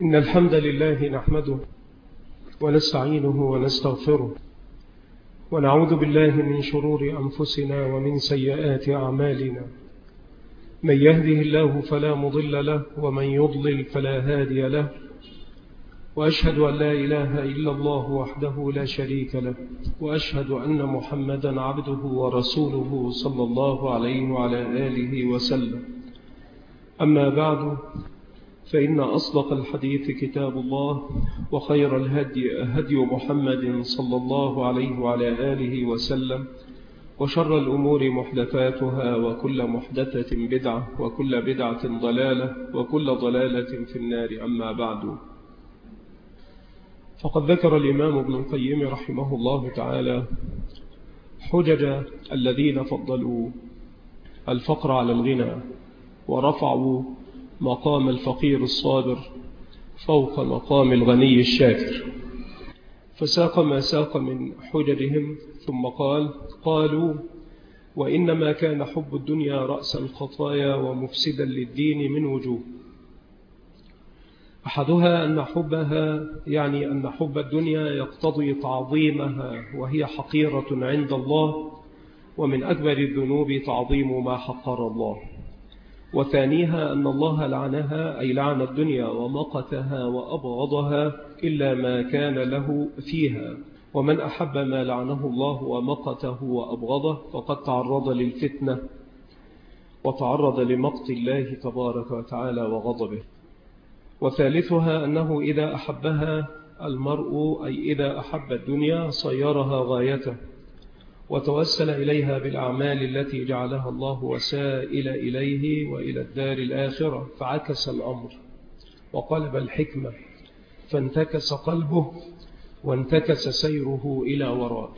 إن الحمد لله نحمده ونستعينه ونستغفره ونعوذ بالله من شرور أنفسنا ومن سيئات أعمالنا. من يهده الله فلا مضل له ومن يضلل فلا هادي له، وأشهد أن لا إله إلا الله وحده لا شريك له، وأشهد أن محمدا عبده ورسوله صلى الله عليه وعلى آله وسلم. أما بعد، فإن أصدق الحديث كتاب الله، وخير الهدي هدي محمد صلى الله عليه وعلى آله وسلم، وشر الأمور محدثاتها، وكل محدثة بدعة، وكل بدعة ضلالة، وكل ضلالة في النار. أما بعد، فقد ذكر الإمام ابن القيم رحمه الله تعالى حجج الذين فضلوا الفقر على الغنى ورفعوا مقام الفقير الصابر فوق مقام الغني الشاكر، فساق ما ساق من حججهم، ثم قالوا: وإنما كان حب الدنيا رأس الخطايا ومفسدا للدين من وجوه. أحدها أن حبها أن حب الدنيا يقتضي تعظيمها، وهي حقيرة عند الله، ومن أكبر الذنوب تعظيم ما حقر الله. وثانيها أن الله لعنها، أي لعن الدنيا ومقتها وأبغضها إلا ما كان له فيها، ومن أحب ما لعنه الله ومقته وأبغضه فقد تعرض للفتنة وتعرض لمقت الله تبارك وتعالى وغضبه. وثالثها أنه إذا أحبها المرء، أي إذا أحب الدنيا، صيرها غايته وتوسل إليها بالأعمال التي جعلها الله وسائل إليه وإلى الدار الآخرة، فعكس الأمر وقلب الحكمة، فانتكس قلبه وانتكس سيره إلى وراء.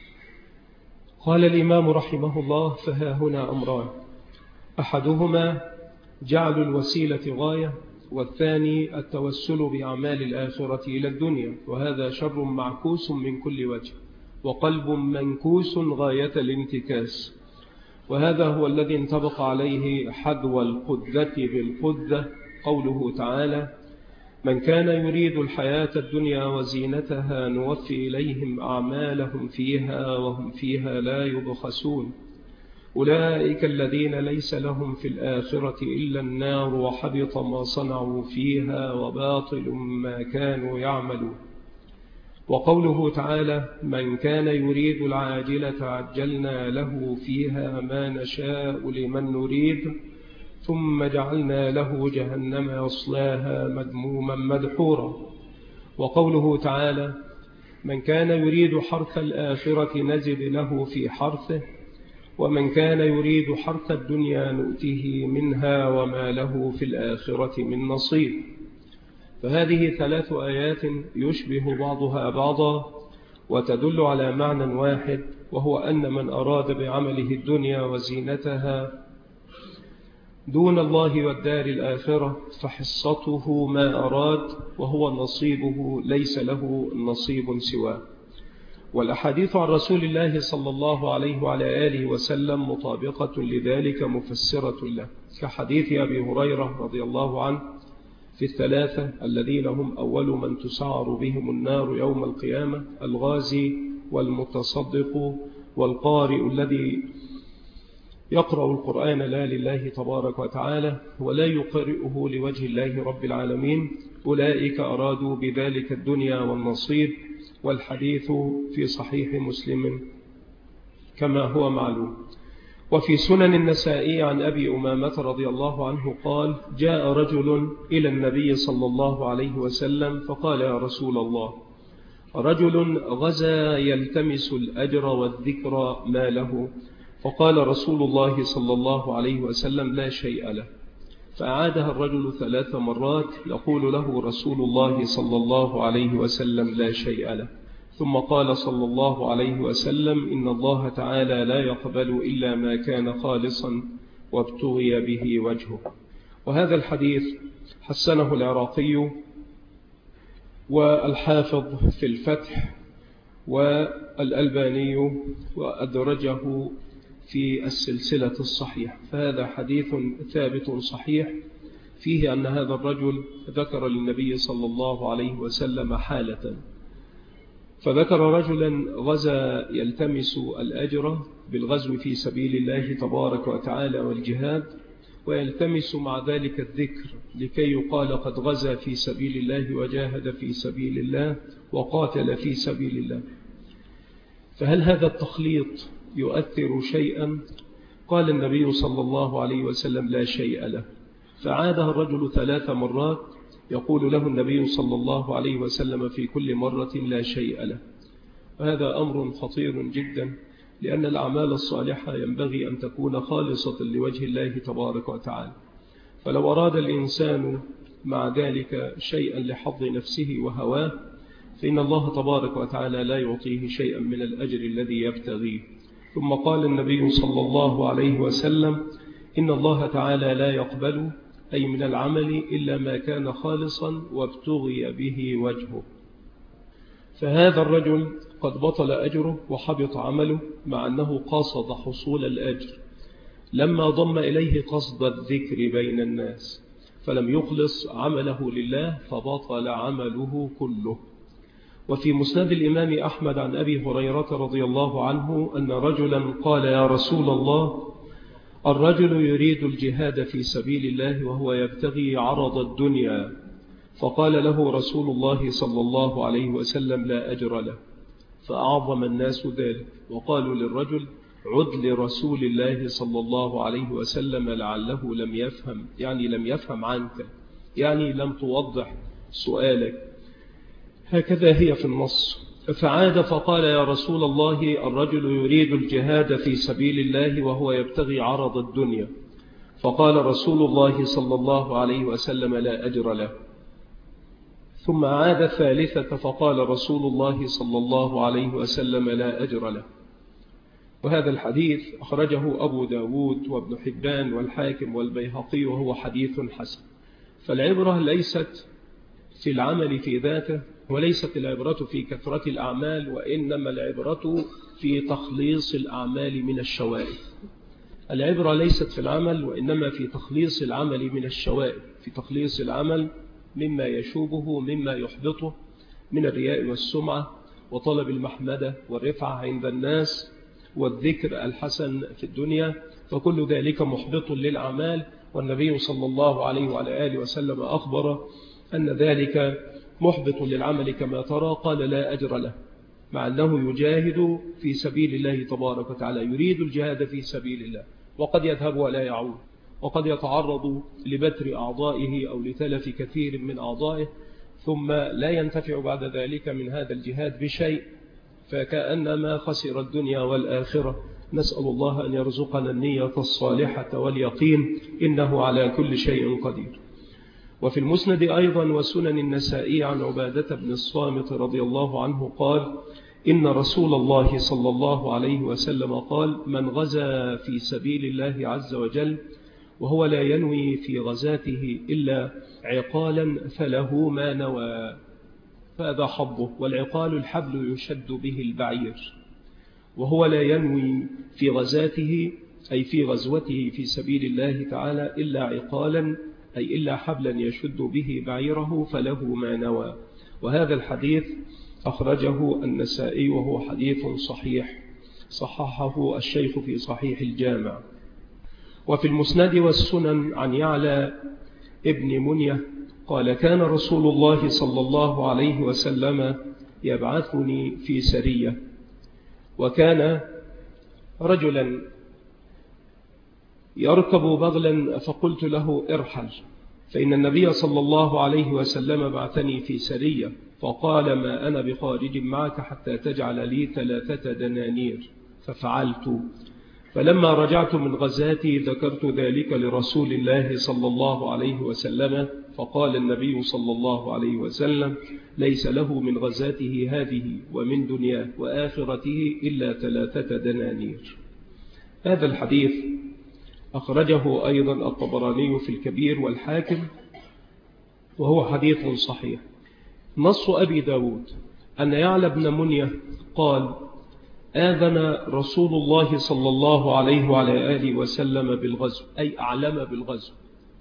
قال الإمام رحمه الله: فها هنا أمران: أحدهما جعل الوسيلة غاية، والثاني التوسل بأعمال الآخرة إلى الدنيا، وهذا شر معكوس من كل وجه، وقلب منكوس غاية الانتكاس. وهذا هو الذي انطبق عليه حذو القذة بالقذة، قوله تعالى: من كان يريد الحياة الدنيا وزينتها نوفي إليهم أعمالهم فيها وهم فيها لا يبخسون، أولئك الذين ليس لهم في الآخرة إلا النار، وحبط ما صنعوا فيها وباطل ما كانوا يعملون. وقوله تعالى: من كان يريد العاجلة عجلنا له فيها ما نشاء لمن نريد ثم جعلنا له جهنم يصلاها مذموما مدحورا. وقوله تعالى: من كان يريد حرث الآخرة نزد له في حرثه، ومن كان يريد حرث الدنيا نؤته منها وما له في الآخرة من نصيب. فهذه 3 آيات يشبه بعضها بعضا وتدل على معنى واحد، وهو أن من أراد بعمله الدنيا وزينتها دون الله والدار الآخرة فحصته ما أراد، وهو نصيبه ليس له نصيب سواه. والأحاديث عن رسول الله صلى الله عليه وعلى آله وسلم مطابقة لذلك مفسرة له، كحديث أبي هريرة رضي الله عنه في 3 الذين هم أول من تسعر بهم النار يوم القيامة: الغازي والمتصدق والقارئ الذي يقرأ القرآن لا لله تبارك وتعالى ولا يقرئه لوجه الله رب العالمين، أولئك أرادوا بذلك الدنيا والنصيب. والحديث في صحيح مسلم كما هو معلوم. وفي سنن النسائي عن أبي أمامة رضي الله عنه قال: جاء رجل إلى النبي صلى الله عليه وسلم فقال: يا رسول الله، رجل غزا يلتمس الأجر والذكر ما له؟ فقال رسول الله صلى الله عليه وسلم: لا شيء له. فأعادها الرجل 3 مرات، يقول له رسول الله صلى الله عليه وسلم: لا شيء له. ثم قال صلى الله عليه وسلم: إن الله تعالى لا يقبل إلا ما كان خالصا وابتغي به وجهه. وهذا الحديث حسنه العراقي والحافظ في الفتح والألباني، وأدرجه في السلسلة الصحيح، فهذا حديث ثابت صحيح فيه أن هذا الرجل ذكر للنبي صلى الله عليه وسلم حالة، فذكر رجلا غزا يلتمس الأجر بالغزو في سبيل الله تبارك وتعالى والجهاد، ويلتمس مع ذلك الذكر لكي يقال قد غزا في سبيل الله وجاهد في سبيل الله وقاتل في سبيل الله. فهل هذا التخليط يؤثر شيئا؟ قال النبي صلى الله عليه وسلم لا شيء له. فعاده الرجل 3 مرات يقول له النبي صلى الله عليه وسلم في كل مرة لا شيء له. وهذا أمر خطير جدا، لأن الأعمال الصالحة ينبغي أن تكون خالصة لوجه الله تبارك وتعالى. فلو أراد الإنسان مع ذلك شيئا لحظ نفسه وهواه فإن الله تبارك وتعالى لا يعطيه شيئا من الأجر الذي يبتغيه. ثم قال النبي صلى الله عليه وسلم إن الله تعالى لا يقبل أي من العمل إلا ما كان خالصا وابتغي به وجهه. فهذا الرجل قد بطل أجره وحبط عمله مع أنه قصد حصول الأجر، لما ضم إليه قصد الذكر بين الناس، فلم يخلص عمله لله فبطل عمله كله. وفي مسند الإمام أحمد عن أبي هريرة رضي الله عنه أن رجلا قال يا رسول الله الرجل يريد الجهاد في سبيل الله وهو يبتغي عرض الدنيا، فقال له رسول الله صلى الله عليه وسلم لا أجر له. فأعظم الناس ذلك وقالوا للرجل عد لرسول الله صلى الله عليه وسلم لعله لم يفهم، يعني لم يفهم عنك، يعني لم توضح سؤالك. هكذا هي في النص. فعاد فقال يا رسول الله الرجل يريد الجهاد في سبيل الله وهو يبتغي عرض الدنيا، فقال رسول الله صلى الله عليه وسلم لا أجر له. ثم عاد ثالثة فقال رسول الله صلى الله عليه وسلم لا أجر له. وهذا الحديث أخرجه أبو داود وابن حبان والحاكم والبيهقي وهو حديث حسن. فالعبرة ليست في العمل في ذاته، وليست العبرة في كثرة الأعمال، وإنما العبرة في تخليص الأعمال من الشوائب. العبرة ليست في العمل وإنما في تخليص العمل من الشوائب، في تخليص العمل مما يشوبه مما يحبطه من الرياء والسمعة وطلب المحمدة والرفعة عند الناس والذكر الحسن في الدنيا، فكل ذلك محبط للأعمال. والنبي صلى الله عليه وعلى آله وسلم أخبر أن ذلك محبط للعمل كما ترى، قال لا أجر له، مع أنه يجاهد في سبيل الله تبارك وتعالى، يريد الجهاد في سبيل الله، وقد يذهب ولا يعود، وقد يتعرض لبتر أعضائه أو لتلف كثير من أعضائه، ثم لا ينتفع بعد ذلك من هذا الجهاد بشيء، فكأنما خسر الدنيا والآخرة. نسأل الله أن يرزقنا النية الصالحة واليقين، إنه على كل شيء قدير. وفي المسند أيضا وسنن النسائي عن عبادة بن الصامت رضي الله عنه قال إن رسول الله صلى الله عليه وسلم قال من غزا في سبيل الله عز وجل وهو لا ينوي في غزاته إلا عقالا فله ما نوى، فهذا حظه. والعقال الحبل يشد به البعير، وهو لا ينوي في غزاته أي في غزوته في سبيل الله تعالى إلا عقالا أي إلا حبلا يشد به بعيره فله ما نوى. وهذا الحديث أخرجه النسائي وهو حديث صحيح، صححه الشيخ في صحيح الجامع. وفي المسند والسنن عن يعلى ابن منية قال كان رسول الله صلى الله عليه وسلم يبعثني في سرية، وكان رجلا يركب بغلا فقلت له ارحل، فإن النبي صلى الله عليه وسلم بعثني في سرية، فقال ما أنا بخارج معك حتى تجعل لي 3 دنانير، ففعلت. فلما رجعت من غزاتي ذكرت ذلك لرسول الله صلى الله عليه وسلم، فقال النبي صلى الله عليه وسلم ليس له من غزاته هذه ومن دنياه وآخرته إلا 3 دنانير. هذا الحديث أخرجه أيضا الطبراني في الكبير والحاكم وهو حديث صحيح. نص أبي داود أن يعلى بن منية قال آذن رسول الله صلى الله عليه وعلى آله وسلم بالغزو، أي أعلم بالغزو.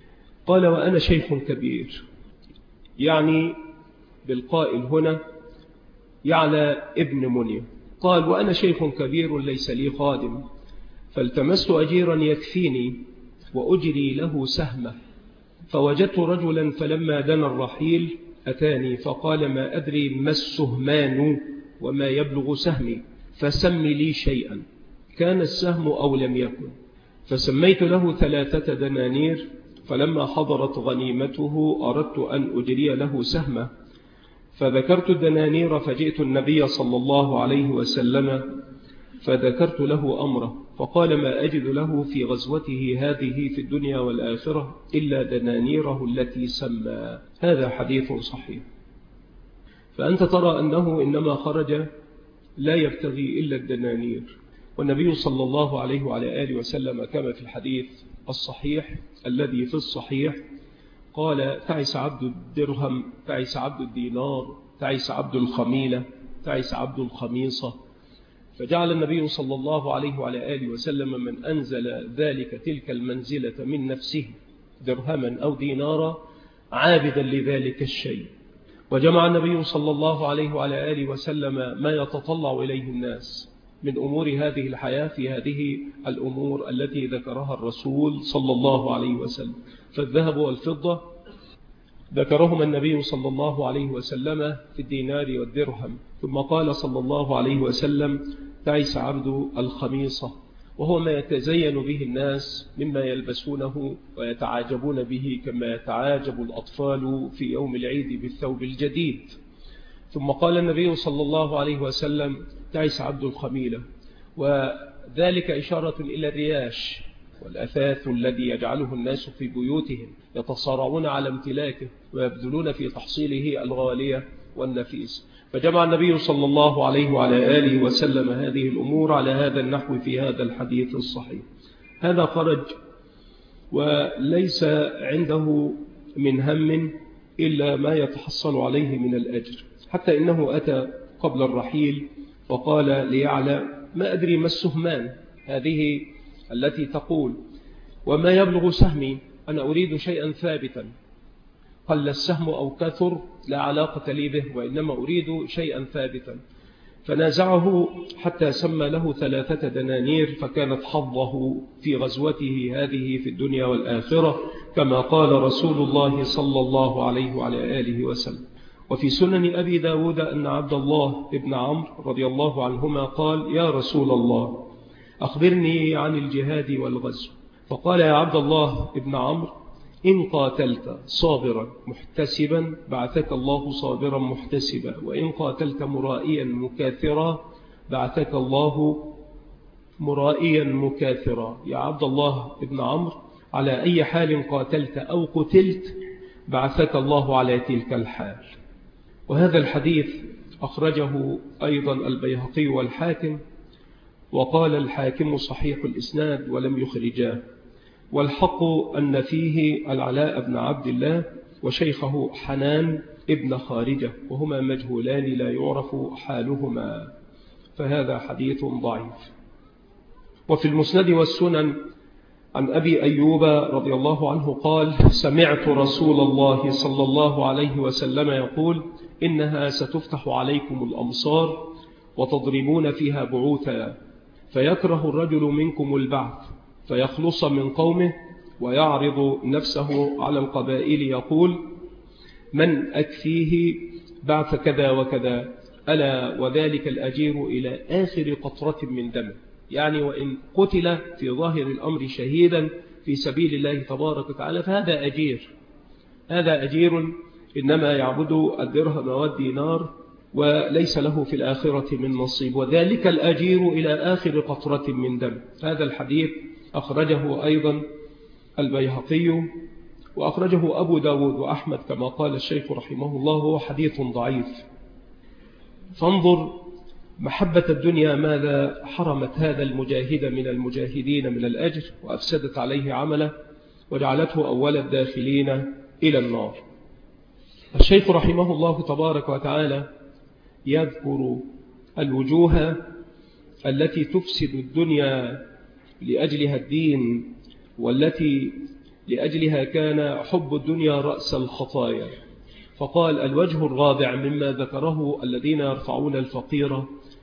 قال وأنا شيخ كبير، يعني بالقائل هنا يعلى ابن منية. قال وأنا شيخ كبير ليس لي خادم، فالتمست أجيرا يكفيني وأجري له سهمه، فوجدت رجلا فلما دنا الرحيل أتاني فقال ما أدري ما السهمان وما يبلغ سهمي، فسم لي شيئا كان السهم أو لم يكن. فسميت له 3 دنانير، فلما حضرت غنيمته أردت أن أجري له سهمه، فذكرت الدنانير فجئت النبي صلى الله عليه وسلم فذكرت له أمره، فقال ما أجد له في غزوته هذه في الدنيا والآخرة إلا دنانيره التي سمى. هذا حديث صحيح. فأنت ترى أنه إنما خرج لا يبتغي إلا الدنانير، والنبي صلى الله عليه وعلى آله وسلم كما في الحديث الصحيح الذي في الصحيح قال تعس عبد الدرهم، تعس عبد الدينار، تعس عبد الخميلة، تعس عبد الخميصة. فجعل النبي صلى الله عليه وعلى آله وسلم من أنزل ذلك تلك المنزلة من نفسه درهما أو دينارا عابدا لذلك الشيء. وجمع النبي صلى الله عليه وعلى آله وسلم ما يتطلع إليه الناس من أمور هذه الحياة في هذه الأمور التي ذكرها الرسول صلى الله عليه وسلم. فالذهب والفضة ذكرهما النبي صلى الله عليه وسلم في الدينار والدرهم. ثم قال صلى الله عليه وسلم تعس عبد الخميصة، وهو ما يتزين به الناس مما يلبسونه ويتعاجبون به كما يتعاجب الأطفال في يوم العيد بالثوب الجديد. ثم قال النبي صلى الله عليه وسلم تعس عبد الخميلة، وذلك إشارة إلى الرياش والأثاث الذي يجعله الناس في بيوتهم يتصارعون على امتلاكه ويبذلون في تحصيله الغالية والنفيس. فجمع النبي صلى الله عليه وعلى آله وسلم هذه الأمور على هذا النحو في هذا الحديث الصحيح. هذا خرج وليس عنده من هم إلا ما يتحصل عليه من الأجر، حتى إنه أتى قبل الرحيل وقال ليعلى ما أدري ما السهمان هذه التي تقول وما يبلغ سهمي، أنا أريد شيئا ثابتا، قل السهم أو كثر لا علاقة لي به، وإنما أريد شيئا ثابتا. فنازعه حتى سمى له 3 دنانير، فكانت حظه في غزوته هذه في الدنيا والآخرة كما قال رسول الله صلى الله عليه وعلى آله وسلم. وفي سنن أبي داود أن عبد الله ابن عمرو رضي الله عنهما قال يا رسول الله أخبرني عن الجهاد والغزو، فقال يا عبد الله ابن عمرو إن قاتلت صابرا محتسبا بعثك الله صابرا محتسبا، وإن قاتلت مرائيا مكاثرا بعثك الله مرائيا مكاثرا. يا عبد الله ابن عمرو على أي حال قاتلت أو قتلت بعثك الله على تلك الحال. وهذا الحديث أخرجه أيضا البيهقي والحاكم، وقال الحاكم صحيح الإسناد ولم يخرجاه. والحق أن فيه العلاء بن عبد الله وشيخه حنان ابن خارجة، وهما مجهولان لا يعرف حالهما، فهذا حديث ضعيف. وفي المسند والسنن عن أبي أيوب رضي الله عنه قال سمعت رسول الله صلى الله عليه وسلم يقول إنها ستفتح عليكم الأمصار وتضربون فيها بعوثا، فيكره الرجل منكم البعث فيخلص من قومه ويعرض نفسه على القبائل يقول من أكفيه بعث كذا وكذا، ألا وذلك الأجير إلى آخر قطرة من دمه. يعني وإن قتل في ظاهر الأمر شهيدا في سبيل الله تبارك وتعالى فهذا أجير، هذا أجير إنما يعبد الدرهم والدينار وليس له في الآخرة من نصيب، وذلك الأجير إلى آخر قطرة من دم. هذا الحديث أخرجه أيضا البيهقي وأخرجه أبو داود وأحمد كما قال الشيخ رحمه الله، هو حديث ضعيف. فانظر محبة الدنيا ماذا حرمت هذا المجاهد من المجاهدين من الأجر، وأفسدت عليه عمله وجعلته أول الداخلين إلى النار. الشيخ رحمه الله تبارك وتعالى يذكر الوجوه التي تفسد الدنيا لأجلها الدين، والتي لأجلها كان حب الدنيا رأس الخطايا. فقال: الوجه الرابع مما ذكره الذين يرفعون الفقير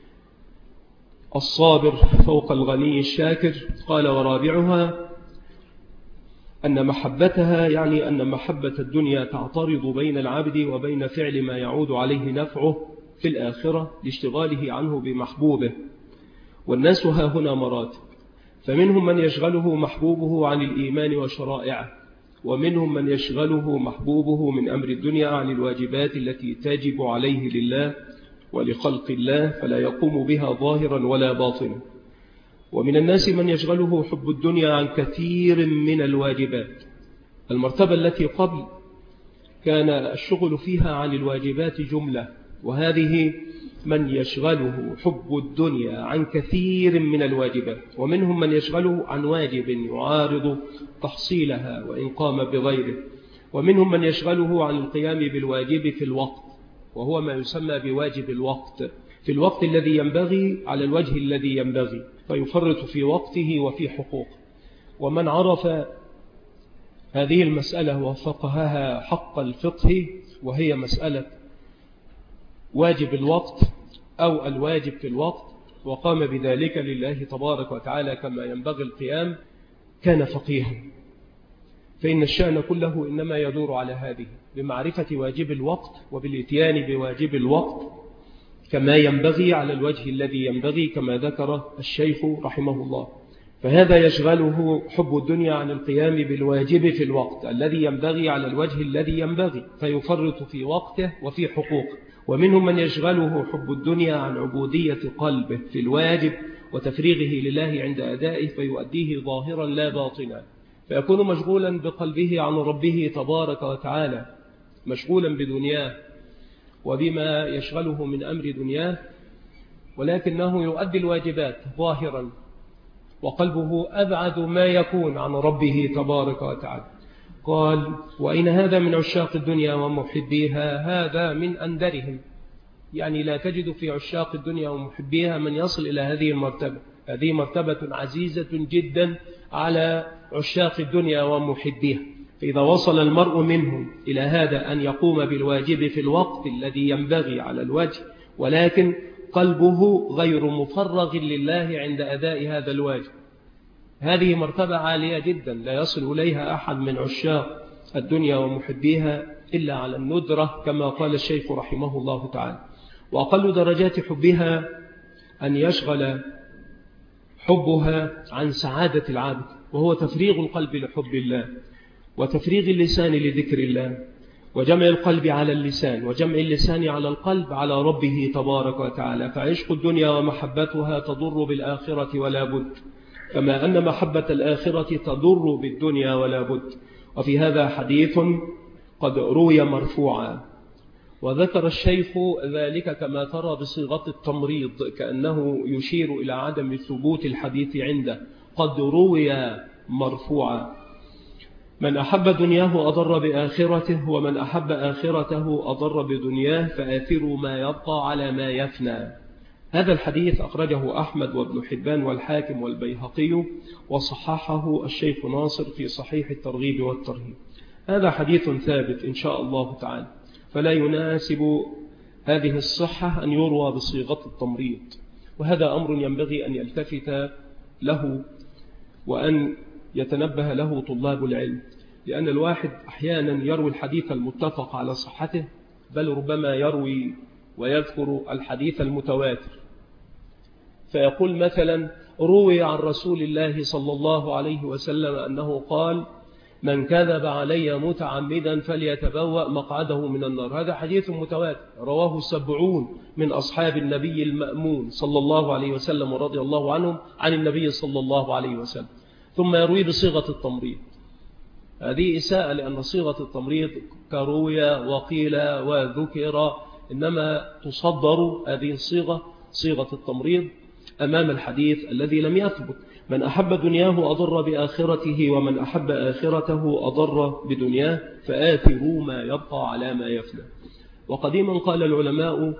الصابر فوق الغني الشاكر، قال: ورابعها أن محبتها، يعني أن محبة الدنيا تعترض بين العبد وبين فعل ما يعود عليه نفعه في الآخرة لاشتغاله عنه بمحبوبه. والناس ها هنا مراتب، فمنهم من يشغله محبوبه عن الإيمان وشرائعه، ومنهم من يشغله محبوبه من أمر الدنيا عن الواجبات التي تجب عليه لله ولخلق الله فلا يقوم بها ظاهرا ولا باطنا. ومن الناس من يشغله حب الدنيا عن كثير من الواجبات. المرتبة التي قبل كان الشغل فيها عن الواجبات جملة، وهذه من يشغله حب الدنيا عن كثير من الواجبات. ومنهم من يشغله عن واجب يعارض تحصيلها وإن قام بغيره. ومنهم من يشغله عن القيام بالواجب في الوقت، وهو ما يسمى بواجب الوقت، في الوقت الذي ينبغي على الوجه الذي ينبغي، فيفرط في وقته وفي حقوقه. ومن عرف هذه المسألة وفقهها حق الفقه، وهي مسألة واجب الوقت أو الواجب في الوقت، وقام بذلك لله تبارك وتعالى كما ينبغي القيام، كان فقيها. فإن الشأن كله إنما يدور على هذه، بمعرفة واجب الوقت وبالاتيان بواجب الوقت كما ينبغي على الوجه الذي ينبغي، كما ذكر الشيخ رحمه الله. فهذا يشغله حب الدنيا عن القيام بالواجب في الوقت الذي ينبغي على الوجه الذي ينبغي، فيفرط في وقته وفي حقوقه. ومنهم من يشغله حب الدنيا عن عبودية قلبه في الواجب وتفريغه لله عند أدائه، فيؤديه ظاهرا لا باطنا، فيكون مشغولا بقلبه عن ربه تبارك وتعالى، مشغولا بدنياه وبما يشغله من أمر دنياه، ولكنه يؤدي الواجبات ظاهرا وقلبه أبعد ما يكون عن ربه تبارك وتعالى. قال: وإن هذا من عشاق الدنيا ومحبيها، هذا من أندرهم، يعني لا تجد في عشاق الدنيا ومحبيها من يصل إلى هذه المرتبة. هذه مرتبة عزيزة جدا على عشاق الدنيا ومحبيها. فإذا وصل المرء منهم إلى هذا أن يقوم بالواجب في الوقت الذي ينبغي على الوجه، ولكن قلبه غير مفرغ لله عند أداء هذا الواجب، هذه مرتبة عالية جدا لا يصل إليها أحد من عشاق الدنيا ومحبيها إلا على الندرة، كما قال الشيخ رحمه الله تعالى. وأقل درجات حبها أن يشغل حبها عن سعادة العبد، وهو تفريغ القلب لحب الله، وتفريغ اللسان لذكر الله، وجمع القلب على اللسان، وجمع اللسان على القلب على ربه تبارك وتعالى. فعشق الدنيا ومحبتها تضر بالآخرة ولا بد، كما أن محبة الآخرة تضر بالدنيا ولا بد. وفي هذا حديث قد روي مرفوعا، وذكر الشيخ ذلك كما ترى بصيغة التمريض، كأنه يشير إلى عدم ثبوت الحديث عنده. قد روي مرفوعا: من أحب دنياه أضر بآخرته، ومن أحب آخرته أضر بدنياه، فآثروا ما يبقى على ما يفنى. هذا الحديث أخرجه أحمد وابن حبان والحاكم والبيهقي، وصححه الشيخ ناصر في صحيح الترغيب والترهيب. هذا حديث ثابت إن شاء الله تعالى، فلا يناسب هذه الصحة أن يروى بصيغة التمريض، وهذا أمر ينبغي أن يلتفت له وأن يتنبه له طلاب العلم، لأن الواحد أحيانا يروي الحديث المتفق على صحته، بل ربما يروي ويذكر الحديث المتواتر، فيقول مثلا: روي عن رسول الله صلى الله عليه وسلم أنه قال: من كذب علي متعمدا فليتبوأ مقعده من النار. هذا حديث متواتر رواه 70 من أصحاب النبي المأمون صلى الله عليه وسلم ورضي الله عنهم عن النبي صلى الله عليه وسلم، ثم يروي بصيغة التمريض. هذه إساءة، لأن صيغة التمريض كروي وقيل وذكر، إنما تصدر هذه الصيغة صيغة التمريض أمام الحديث الذي لم يثبت: من أحب دنياه أضر بآخرته، ومن أحب آخرته أضر بدنياه، فآثروا ما يبقى على ما يفنى. وقديما قال العلماء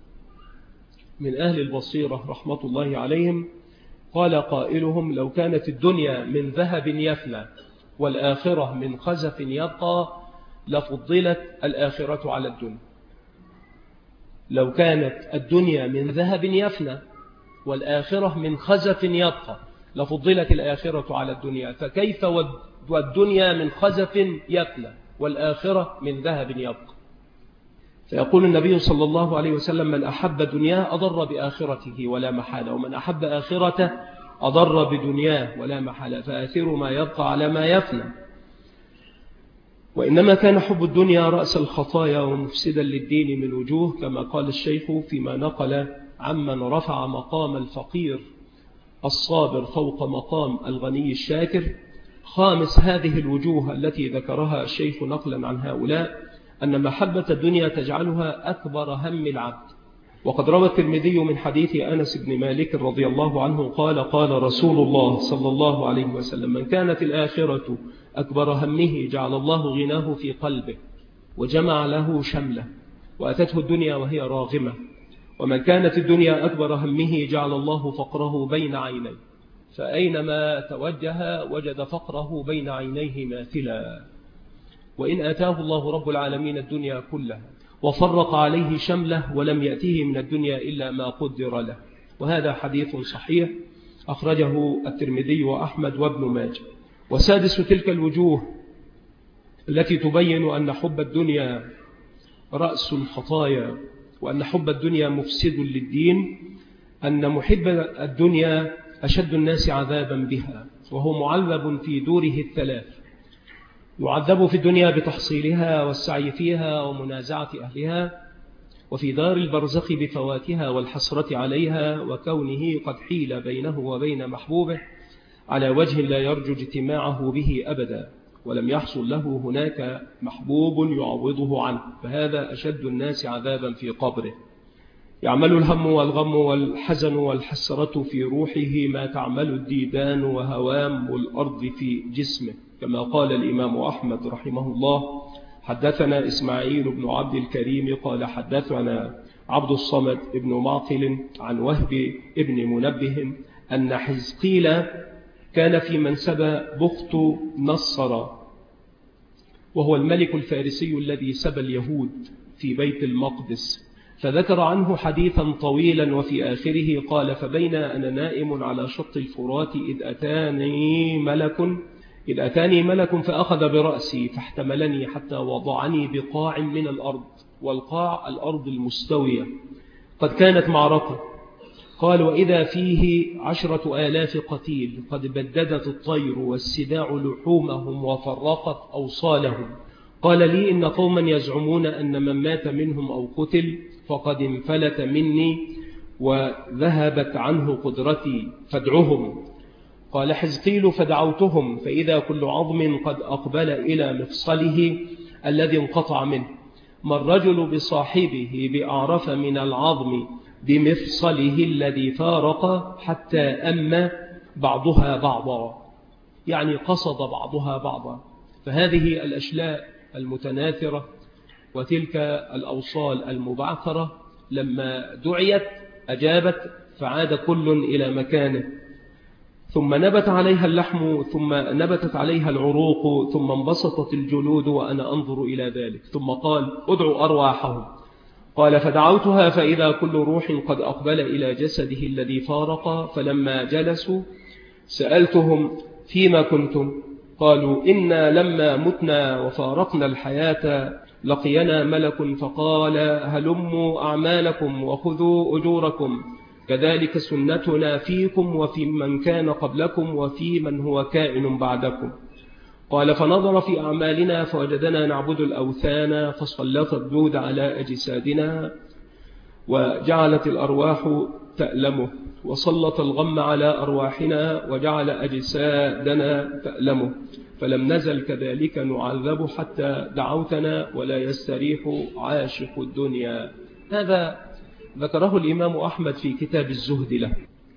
من أهل البصيرة رحمة الله عليهم، قال قائلهم: لو كانت الدنيا من ذهب يفنى والآخرة من خزف يبقى لفضلت الآخرة على الدنيا. لو كانت الدنيا من ذهب يفنى والآخرة من خزف يبقى لفضلت الآخرة على الدنيا، فكيف والدنيا من خزف يفنى والآخرة من ذهب يبقى؟ فيقول النبي صلى الله عليه وسلم: من أحب دنياه أضر بآخرته ولا محالة، ومن أحب آخرته أضر بدنياه ولا محالة، فآثر ما يبقى على ما يفنى. وإنما كان حب الدنيا رأس الخطايا ومفسدا للدين من وجوه، كما قال الشيخ فيما نقل عمن رفع مقام الفقير الصابر فوق مقام الغني الشاكر. خامس هذه الوجوه التي ذكرها الشيخ نقلا عن هؤلاء أن محبة الدنيا تجعلها أكبر هم العبد. وقد روى الترمذي من حديث أنس بن مالك رضي الله عنه قال: قال رسول الله صلى الله عليه وسلم: من كانت الآخرة أكبر همه جعل الله غناه في قلبه وجمع له شمله، وأتته الدنيا وهي راغمة. ومن كانت الدنيا أكبر همه جعل الله فقره بين عينيه، فأينما توجه وجد فقره بين عينيه ماثلا. وإن آتاه الله رب العالمين الدنيا كلها وفرق عليه شمله ولم يأتيه من الدنيا إلا ما قدر له. وهذا حديث صحيح أخرجه الترمذي وأحمد وابن ماجه. وسادس تلك الوجوه التي تبين أن حب الدنيا رأس الخطايا وأن حب الدنيا مفسد للدين، أن محب الدنيا أشد الناس عذابا بها، وهو معذب في دوره الثلاث: يعذب في الدنيا بتحصيلها والسعي فيها ومنازعة أهلها، وفي دار البرزخ بفواتها والحسرة عليها وكونه قد حيل بينه وبين محبوبه على وجه لا يرجو اجتماعه به أبدا، ولم يحصل له هناك محبوب يعوضه عنه، فهذا أشد الناس عذابا في قبره. يعمل الهم والغم والحزن والحسرة في روحه ما تعمل الديدان وهوام الأرض في جسمه، كما قال الإمام أحمد رحمه الله: حدثنا إسماعيل بن عبد الكريم قال حدثنا عبد الصمد بن معقل عن وهب ابن منبه أن حزقيل كان في منسبة بخت نصر، وهو الملك الفارسي الذي سبى اليهود في بيت المقدس، فذكر عنه حديثا طويلا، وفي آخره قال: فبين أنا نائم على شط الفرات إذ أتاني ملك فأخذ برأسي فاحتملني حتى وضعني بقاع من الأرض، والقاع الأرض المستوية، قد كانت معركة. قال: وإذا فيه 10,000 قتيل قد بددت الطير والسباع لحومهم وفرقت أوصالهم. قال لي: إن قوما يزعمون أن من مات منهم أو قتل فقد انفلت مني وذهبت عنه قدرتي فادعهم. قال حزقيل: فدعوتهم فإذا كل عظم قد أقبل إلى مفصله الذي انقطع منه، ما الرجل بصاحبه بأعرف من العظم بمفصله الذي فارق حتى أما بعضها بعضا، يعني قصد بعضها بعضا. فهذه الأشلاء المتناثرة وتلك الأوصال المبعثرة لما دعيت أجابت، فعاد كل إلى مكانه، ثم نبت عليها اللحم، ثم نبتت عليها العروق، ثم انبسطت الجلود وأنا أنظر إلى ذلك. ثم قال: ادعوا أرواحهم. قال: فدعوتها فإذا كل روح قد أقبل إلى جسده الذي فارق، فلما جلسوا سألتهم: فيما كنتم؟ قالوا: إنا لما متنا وفارقنا الحياة لقينا ملك فقال: هلموا أعمالكم وخذوا أجوركم، كذلك سنتنا فيكم وفي من كان قبلكم وفي من هو كائن بعدكم. قال: فنظر في أعمالنا فوجدنا نعبد الأوثان، فسلط الدود على أجسادنا وجعلت الأرواح تألمه، وسلط الغم على أرواحنا وجعل أجسادنا تألمه، فلم نزل كذلك نعذب حتى دعوتنا ولا يستريح عاشق الدنيا. هذا ذكره الإمام أحمد في كتاب الزهد له.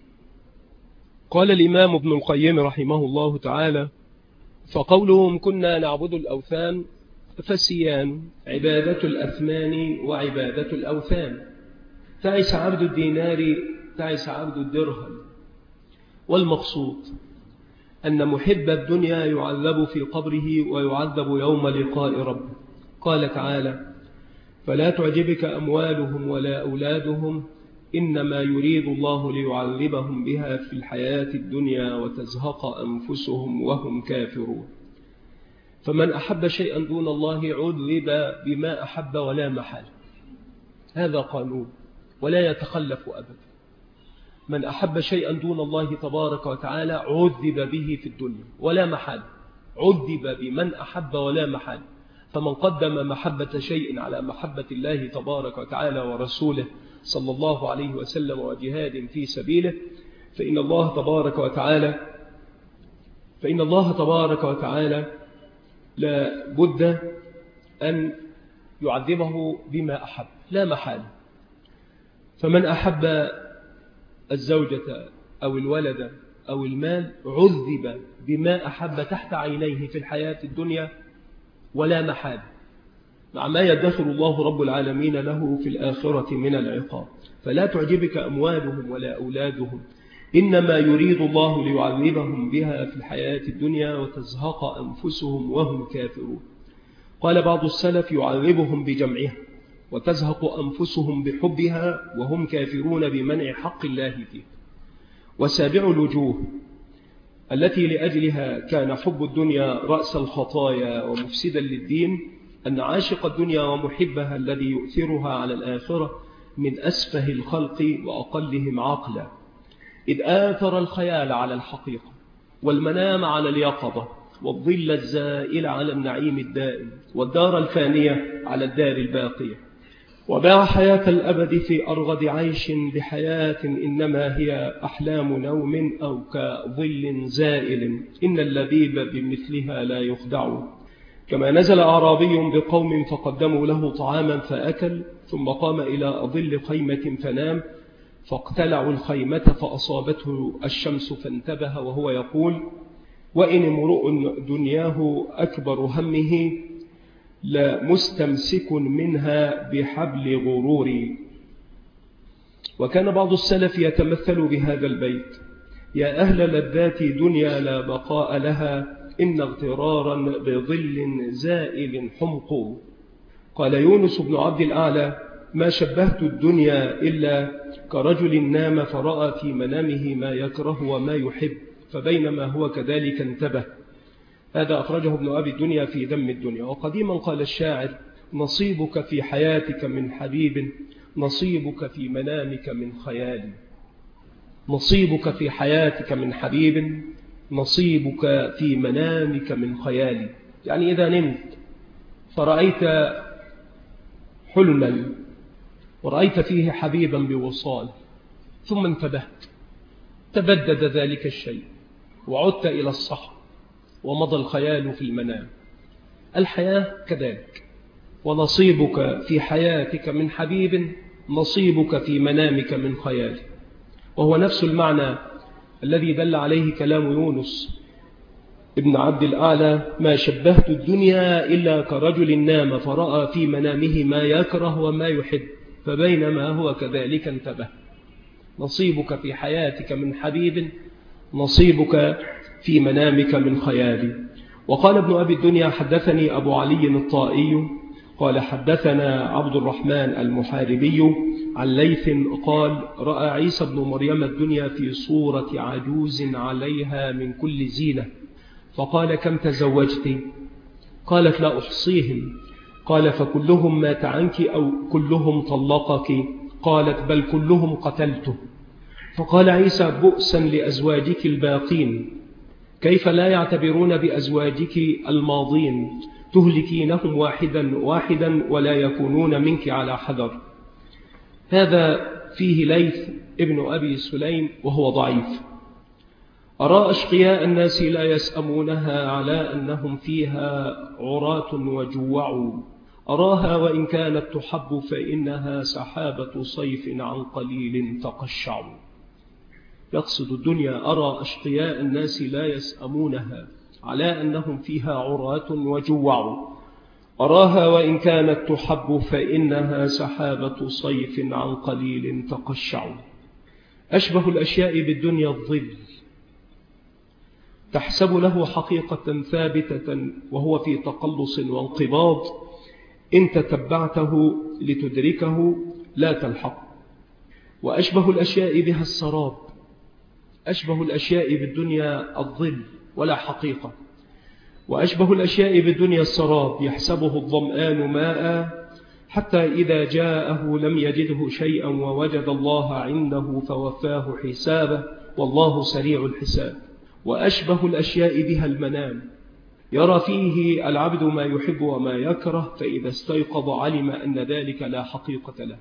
قال الإمام ابن القيم رحمه الله تعالى: فقولهم كنا نعبد الأوثان فسيان عبادة الأثمان وعبادة الأوثان، تعس عبد الدينار تعس عبد الدرهم. والمقصود أن محب الدنيا يعذب في قبره ويعذب يوم لقاء ربه. قال تعالى: فلا تعجبك أموالهم ولا أولادهم إنما يريد الله ليعذبهم بها في الحياة الدنيا وتزهق أنفسهم وهم كافرون. فمن أحب شيئا دون الله عذب بما أحب ولا محال. هذا قانون ولا يتخلف أبدا. من أحب شيئا دون الله تبارك وتعالى عذب به في الدنيا ولا محال. عذب بمن أحب ولا محال. فمن قدم محبة شيء على محبة الله تبارك وتعالى ورسوله صلى الله عليه وسلم وجهاد في سبيله فإن الله تبارك وتعالى لا بد أن يعذبه بما أحب لا محال. فمن أحب الزوجة أو الولد أو المال عذب بما أحب تحت عينيه في الحياة الدنيا ولا محال، مع ما يدخر الله رب العالمين له في الآخرة من العقاب. فلا تعجبك أموالهم ولا أولادهم إنما يريد الله ليعذبهم بها في الحياة الدنيا وتزهق أنفسهم وهم كافرون. قال بعض السلف: يعذبهم بجمعها وتزهق أنفسهم بحبها وهم كافرون بمنع حق الله فيه. وسابع الوجوه التي لأجلها كان حب الدنيا رأس الخطايا ومفسدا للدين أن عاشق الدنيا ومحبها الذي يؤثرها على الآخرة من أسفه الخلق وأقلهم عقلا، إذ آثر الخيال على الحقيقة والمنام على اليقظة والظل الزائل على النعيم الدائم والدار الفانية على الدار الباقية، وباع حياة الأبد في أرغد عيش بحياة إنما هي أحلام نوم أو كظل زائل إن اللبيب بمثلها لا يخدع. كما نزل أعرابي بقوم فقدموا له طعاما فأكل ثم قام إلى ظل خيمة فنام فاقتلعوا الخيمة فأصابته الشمس فانتبه وهو يقول: وإن امرؤ دنياه أكبر همه لمستمسك منها بحبل غروري. وكان بعض السلف يتمثل بهذا البيت: يا أهل لذات دنيا لا بقاء لها إن اغترارا بظل زائل حمق. قال يونس بن عبد الأعلى: ما شبهت الدنيا إلا كرجل نام فرأى في منامه ما يكره وما يحب فبينما هو كذلك انتبه. هذا أخرجه ابن أبي الدنيا في ذم الدنيا. وقديما قال الشاعر: نصيبك في حياتك من حبيب نصيبك في منامك من خيال. نصيبك في حياتك من حبيب نصيبك في منامك من خيال. يعني إذا نمت فرأيت حلما ورأيت فيه حبيبا بوصال ثم انتبهت تبدد ذلك الشيء وعدت إلى الصحو ومضى الخيال في المنام. الحياة كذلك، ونصيبك في حياتك من حبيب نصيبك في منامك من خيال، وهو نفس المعنى الذي دل عليه كلام يونس ابن عبد الأعلى: ما شبهت الدنيا إلا كرجل نام فرأى في منامه ما يكره وما يحب فبينما هو كذلك انتبه. نصيبك في حياتك من حبيب نصيبك في منامك من خيال. وقال ابن أبي الدنيا: حدثني أبو علي الطائي قال حدثنا عبد الرحمن المحاربي عن ليث قال: رأى عيسى بن مريم الدنيا في صورة عجوز عليها من كل زينة فقال: كم تزوجت؟ قالت: لا أحصيهم. قال: فكلهم مات عنك أو كلهم طلقك؟ قالت: بل كلهم قتلته. فقال عيسى: بؤسا لأزواجك الباقين، كيف لا يعتبرون بأزواجك الماضين تهلكينهم واحدا واحدا ولا يكونون منك على حذر. هذا فيه ليث ابن أبي سليم وهو ضعيف. أرى أشقياء الناس لا يسأمونها على أنهم فيها عراة وجوعوا. أراها وإن كانت تحب فإنها سحابة صيف عن قليل تقشع. يقصد الدنيا: أرى أشقياء الناس لا يسأمونها على أنهم فيها عراة وجوعوا. أراها وإن كانت تحب فإنها سحابة صيف عن قليل تقشع. أشبه الأشياء بالدنيا الظل، تحسب له حقيقة ثابتة وهو في تقلص وانقباض، إن تتبعته لتدركه لا تلحق. وأشبه الأشياء بها السراب، أشبه الأشياء بالدنيا الظل ولا حقيقة، وأشبه الأشياء بالدنيا السراب يحسبه الظمآن ماء حتى إذا جاءه لم يجده شيئا ووجد الله عنده فوفاه حسابه والله سريع الحساب. وأشبه الأشياء بها المنام، يرى فيه العبد ما يحب وما يكره، فإذا استيقظ علم أن ذلك لا حقيقة له.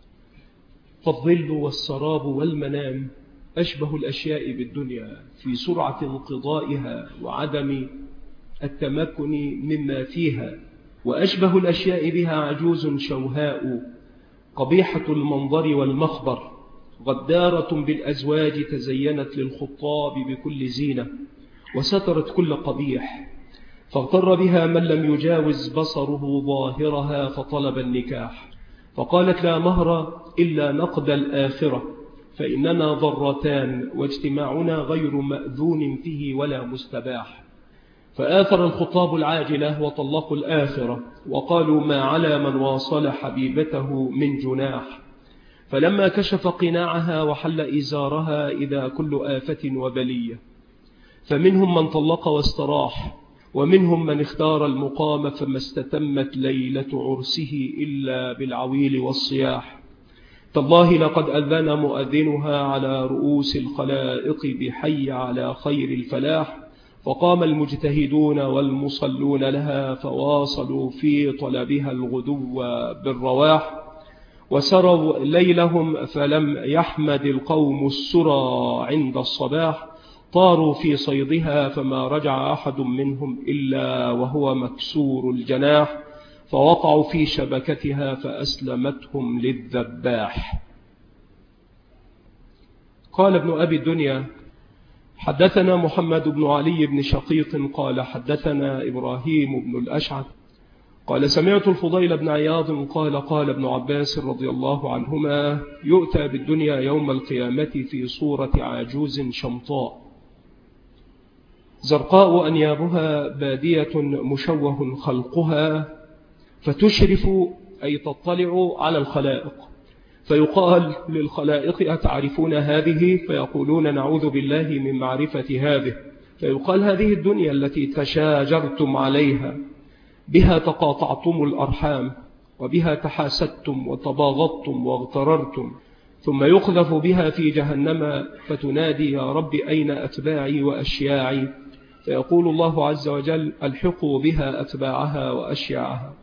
فالظل والسراب والمنام أشبه الأشياء بالدنيا في سرعة انقضائها وعدم التمكن مما فيها. وأشبه الأشياء بها عجوز شوهاء قبيحة المنظر والمخبر، غدارة بالأزواج تزينت للخطاب بكل زينة وسترت كل قبيح، فاغتر بها من لم يجاوز بصره ظاهرها فطلب النكاح، فقالت لا مهر إلا نقد الآخرة، فإننا ضرتان واجتماعنا غير مأذون فيه ولا مستباح. فآثر الخطاب العاجلة وطلقوا الآخرة، وقالوا ما على من واصل حبيبته من جناح. فلما كشف قناعها وحل إزارها إذا كل آفة وبلية. فمنهم من طلق واستراح، ومنهم من اختار المقام فما استتمت ليلة عرسه إلا بالعويل والصياح. تالله لقد أذن مؤذنها على رؤوس الخلائق بحي على خير الفلاح، فقام المجتهدون والمصلون لها فواصلوا في طلبها الغدو بالرواح، وسروا ليلهم فلم يحمد القوم السرى عند الصباح، طاروا في صيدها فما رجع أحد منهم إلا وهو مكسور الجناح، فوقعوا في شبكتها فأسلمتهم للذباح. قال ابن أبي الدنيا حدثنا محمد بن علي بن شقيق قال حدثنا إبراهيم بن الأشعث قال سمعت الفضيل بن عياض قال قال ابن عباس رضي الله عنهما يؤتى بالدنيا يوم القيامة في صورة عجوز شمطاء زرقاء أنيابها بادية مشوه خلقها، فتشرف أي تطلع على الخلائق، فيقال للخلائق أتعرفون هذه؟ فيقولون نعوذ بالله من معرفة هذه. فيقال هذه الدنيا التي تشاجرتم عليها، بها تقاطعتم الأرحام، وبها تحاسدتم وتباغضتم واغتررتم، ثم يقذف بها في جهنم فتنادي يا رب أين أتباعي وأشياعي؟ فيقول الله عز وجل ألحقوا بها أتباعها وأشياعها.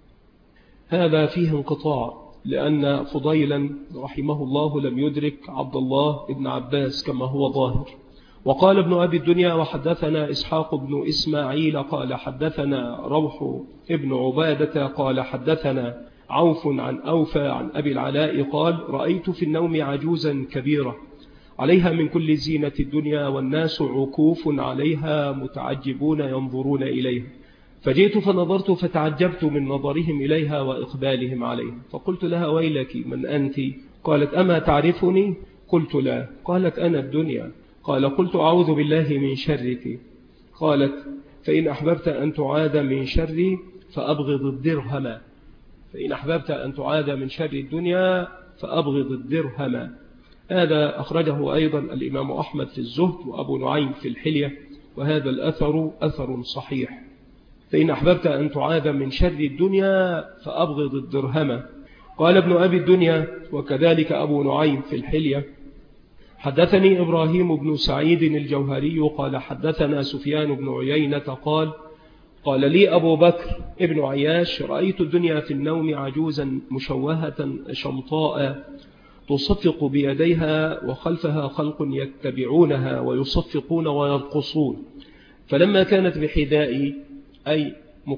هذا فيه انقطاع، لأن فضيلا رحمه الله لم يدرك عبد الله بن عباس كما هو ظاهر. وقال ابن أبي الدنيا وحدثنا إسحاق بن إسماعيل قال حدثنا روح ابن عبادة قال حدثنا عوف عن أوفى عن أبي العلاء قال رأيت في النوم عجوزا كبيرة عليها من كل زينة الدنيا، والناس عكوف عليها متعجبون ينظرون إليها، فجئت فنظرت فتعجبت من نظرهم إليها وإقبالهم عليها، فقلت لها ويلك من أنت؟ قالت أما تعرفني؟ قلت لا. قالت أنا الدنيا. قال قلت أعوذ بالله من شرك. قالت فإن أحببت أن تعاد من شري فأبغض الدرهم. فإن أحببت أن تعاد من شر الدنيا فأبغض الدرهم. هذا أخرجه أيضا الإمام أحمد في الزهد وأبو نعيم في الحلية، وهذا الأثر أثر صحيح. فإن أحببت أن تعاد من شر الدنيا فأبغض الدرهم. قال ابن أبي الدنيا وكذلك أبو نعيم في الحلية حدثني إبراهيم بن سعيد الجوهري قال حدثنا سفيان بن عيينة قال لي أبو بكر ابن عياش رأيت الدنيا في النوم عجوزا مشوهة شمطاء تصفق بيديها وخلفها خلق يتبعونها ويصفقون ويرقصون، فلما كانت بحذائي أي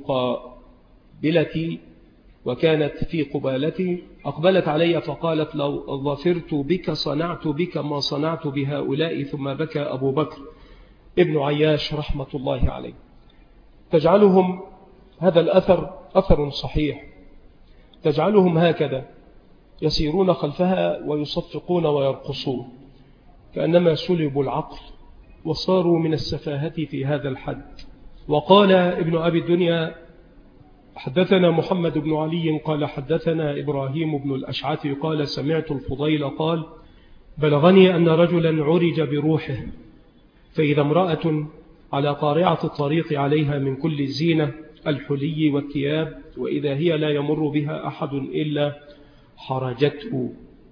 مقابلتي وكانت في قبالتي أقبلت علي فقالت لو ظفرت بك صنعت بك ما صنعت بهؤلاء. ثم بكى أبو بكر ابن عياش رحمة الله عليه. تجعلهم هذا الأثر أثر صحيح، تجعلهم هكذا يسيرون خلفها ويصفقون ويرقصون كأنما سلبوا العقل وصاروا من السفاهة في هذا الحد. وقال ابن أبي الدنيا: حدثنا محمد بن علي قال حدثنا إبراهيم بن الأشعث قال سمعت الفضيل قال: بلغني أن رجلا عرج بروحه، فإذا امرأة على قارعة الطريق عليها من كل الزينة الحلي والثياب، وإذا هي لا يمر بها أحد إلا حرجته،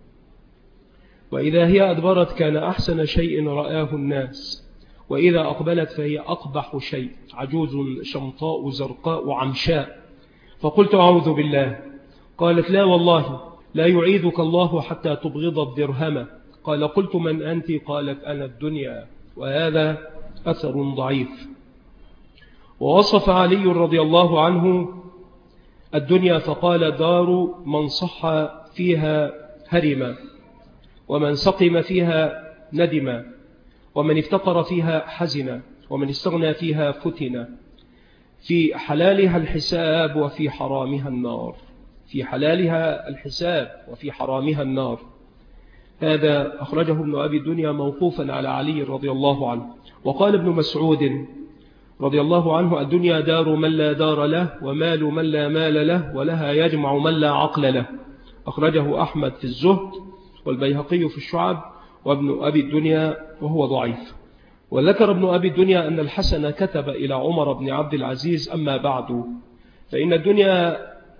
وإذا هي أدبرت كان أحسن شيء رآه الناس، وإذا أقبلت فهي أقبح شيء، عجوز شمطاء زرقاء عمشاء. فقلت: أعوذ بالله. قالت: لا والله لا يعيدك الله حتى تبغض الدرهم. قال: قلت: من أنت؟ قالت: أنا الدنيا. وهذا أثر ضعيف. ووصف علي رضي الله عنه الدنيا فقال: دار من صح فيها هرم، ومن سقم فيها ندم، ومن افتقر فيها حزن، ومن استغنى فيها فتن، في حلالها الحساب وفي حرامها النار. في حلالها الحساب وفي حرامها النار. هذا أخرجه ابن أبي الدنيا موقوفا على علي رضي الله عنه. وقال ابن مسعود رضي الله عنه: الدنيا دار من لا دار له، ومال من لا مال له، ولها يجمع من لا عقل له. أخرجه أحمد في الزهد، والبيهقي في الشعب، وابن أبي الدنيا وهو ضعيف. وذكر ابن أبي الدنيا أن الحسن كتب إلى عمر بن عبد العزيز: أما بعد، فإن الدنيا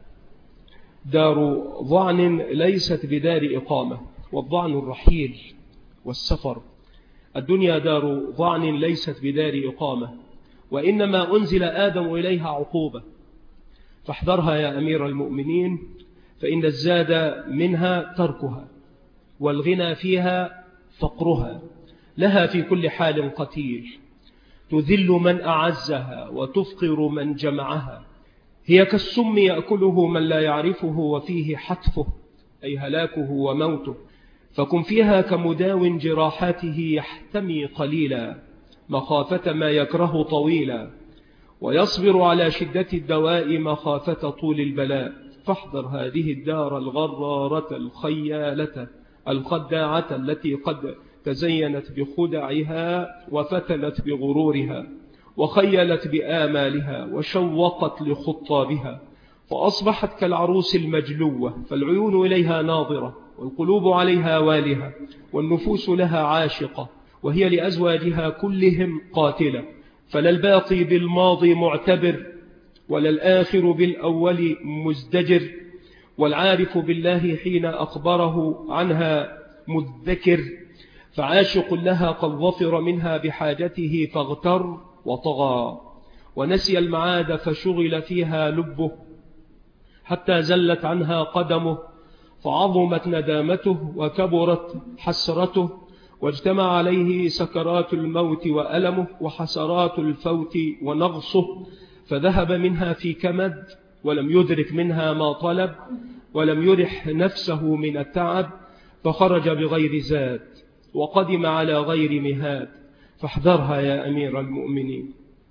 دار ضعن ليست بدار إقامة، والضعن الرحيل والسفر. الدنيا دار ضعن ليست بدار إقامة، وإنما أنزل آدم إليها عقوبة، فاحذرها يا أمير المؤمنين، فإن الزاد منها تركها، والغنى فيها فقرها، لها في كل حال قتيل، تذل من أعزها وتفقر من جمعها. هي كالسم يأكله من لا يعرفه، وفيه حتفه أي هلاكه وموته. فكن فيها كمداو جراحاته يحتمي قليلا، مخافة ما يكره طويلا، ويصبر على شدة الدواء مخافة طول البلاء. فاحذر هذه الدار الغرارة الخيالة الخداعة، التي قد تزينت بخدعها وفتنت بغرورها، وخيلت بآمالها، وشوقت لخطابها، فأصبحت كالعروس المجلوة، فالعيون إليها ناظرة، والقلوب عليها والهة، والنفوس لها عاشقة، وهي لأزواجها كلهم قاتلة. فلا الباقي بالماضي معتبر، ولا الآخر بالأول مزدجر، والعارف بالله حين أخبره عنها مذكر. فعاشق لها قد ظفر منها بحاجته فاغتر وطغى، ونسي المعاد فشغل فيها لبه، حتى زلت عنها قدمه، فعظمت ندامته وكبرت حسرته، واجتمع عليه سكرات الموت وألمه، وحسرات الفوت ونغصه، فذهب منها في كمد، ولم يدرك منها ما طلب، ولم يرح نفسه من التعب، فخرج بغير زاد، وقدم على غير مهاد. فاحذرها يا أمير المؤمنين،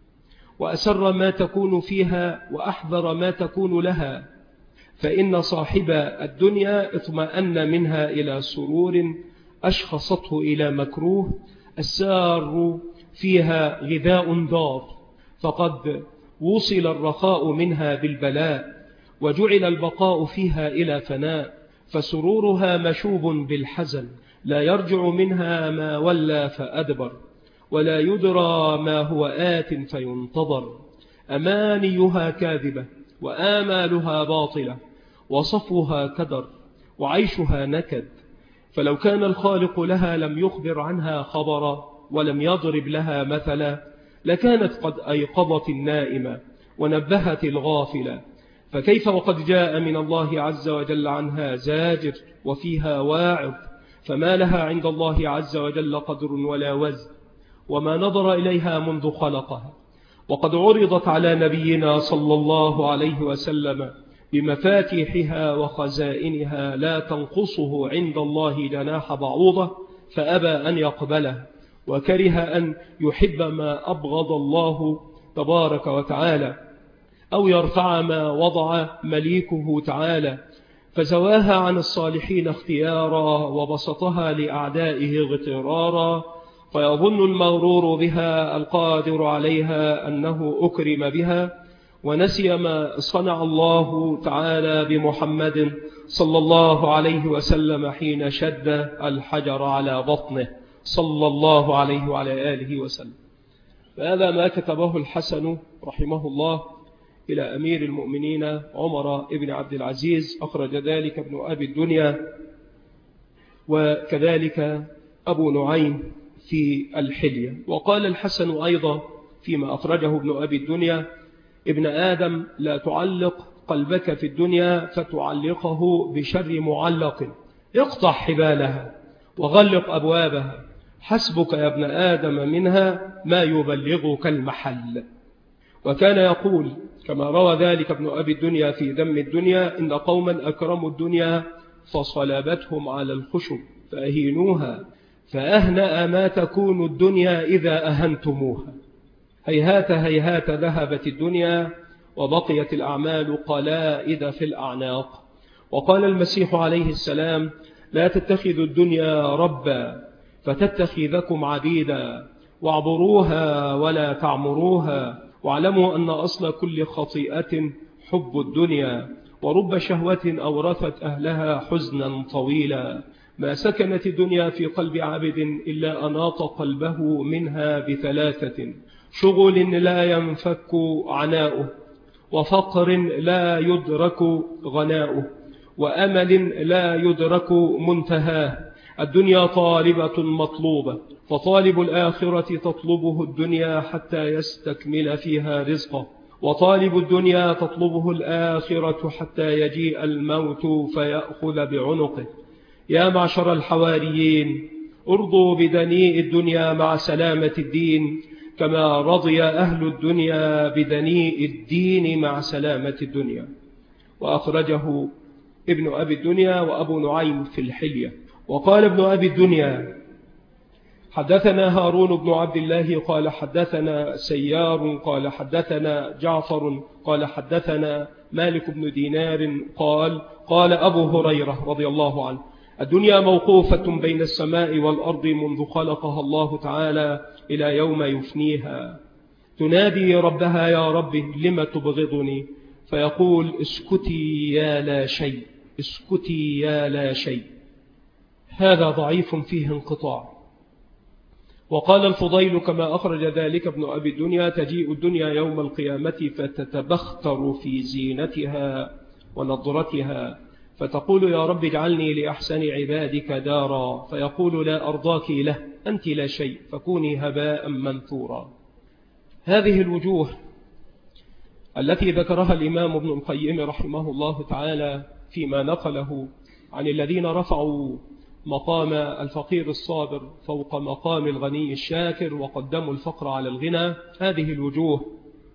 وأسر ما تكون فيها، وأحذر ما تكون لها، فإن صاحب الدنيا اطمأن منها إلى سرور، أشخصته إلى مكروه. السار فيها غذاء ضار، فقد وصل الرخاء منها بالبلاء، وجعل البقاء فيها إلى فناء. فسرورها مشوب بالحزن، لا يرجع منها ما ولى فأدبر، ولا يدرى ما هو آت فينتظر. أمانيها كاذبة، وآمالها باطلة، وصفوها كدر، وعيشها نكد. فلو كان الخالق لها لم يخبر عنها خبرا، ولم يضرب لها مثلا، لكانت قد أيقظت النائمة ونبهت الغافلة. فكيف وقد جاء من الله عز وجل عنها زاجر وفيها واعظ، فما لها عند الله عز وجل قدر ولا وزن، وما نظر إليها منذ خلقها. وقد عرضت على نبينا صلى الله عليه وسلم بمفاتيحها وخزائنها لا تنقصه عند الله جناح بعوضة، فأبى أن يقبله، وكره أن يحب ما أبغض الله تبارك وتعالى، أو يرفع ما وضع مليكه تعالى. فزواها عن الصالحين اختيارا، وبسطها لأعدائه اغترارا، فيظن المغرور بها القادر عليها أنه أكرم بها، ونسي ما صنع الله تعالى بمحمد صلى الله عليه وسلم حين شد الحجر على بطنه صلى الله عليه وعلى آله وسلم. فهذا ما كتبه الحسن رحمه الله إلى أمير المؤمنين عمر بن عبد العزيز، أخرج ذلك ابن أبي الدنيا وكذلك أبو نعيم في الحلية. وقال الحسن أيضا فيما أخرجه ابن أبي الدنيا: ابن آدم لا تعلق قلبك في الدنيا فتعلقه بشر معلق، اقطع حبالها وغلق أبوابها، حسبك يا ابن آدم منها ما يبلغك المحل. وكان يقول كما روى ذلك ابن أبي الدنيا في ذم الدنيا: إن قوما أكرموا الدنيا فصلبتهم على الخشب فأهينوها، فأهنأ ما تكون الدنيا إذا أهنتموها. هيهات هيهات ذهبت الدنيا وبقيت الأعمال قلائد في الأعناق. وقال المسيح عليه السلام: لا تتخذوا الدنيا ربا فتتخذكم عبيدا، واعبروها ولا تعمروها، واعلموا أن أصل كل خطيئة حب الدنيا، ورب شهوة أورثت أهلها حزنا طويلا. ما سكنت الدنيا في قلب عبد إلا أناط قلبه منها بثلاثة: شغل لا ينفك عناؤه، وفقر لا يدرك غناؤه، وأمل لا يدرك منتهاه. الدنيا طالبة مطلوبة، فطالب الآخرة تطلبه الدنيا حتى يستكمل فيها رزقه، وطالب الدنيا تطلبه الآخرة حتى يجيء الموت فيأخذ بعنقه. يا معشر الحواريين، ارضوا بدنيء الدنيا مع سلامة الدين، كما رضي أهل الدنيا بدنيء الدين مع سلامة الدنيا. وأخرجه ابن أبي الدنيا وأبو نعيم في الحلية. وقال ابن أبي الدنيا: حدثنا هارون بن عبد الله قال حدثنا سيار قال حدثنا جعفر قال حدثنا مالك بن دينار قال أبو هريرة رضي الله عنه: الدنيا موقوفة بين السماء والأرض منذ خلقها الله تعالى إلى يوم يفنيها، تنادي ربها: يا رب لم تبغضني؟ فيقول: اسكتي يا لا شيء، اسكتي يا لا شيء. هذا ضعيف فيه انقطاع. وقال الفضيل كما أخرج ذلك ابن أبي الدنيا: تجيء الدنيا يوم القيامة فتتبختر في زينتها ونضرتها، فتقول: يا رب اجعلني لأحسن عبادك دارا، فيقول: لا أرضاك له، أنت لا شيء، فكوني هباء منثورا. هذه الوجوه التي ذكرها الإمام ابن القيم رحمه الله تعالى فيما نقله عن الذين رفعوا مقام الفقير الصابر فوق مقام الغني الشاكر وقدموا الفقر على الغنى، هذه الوجوه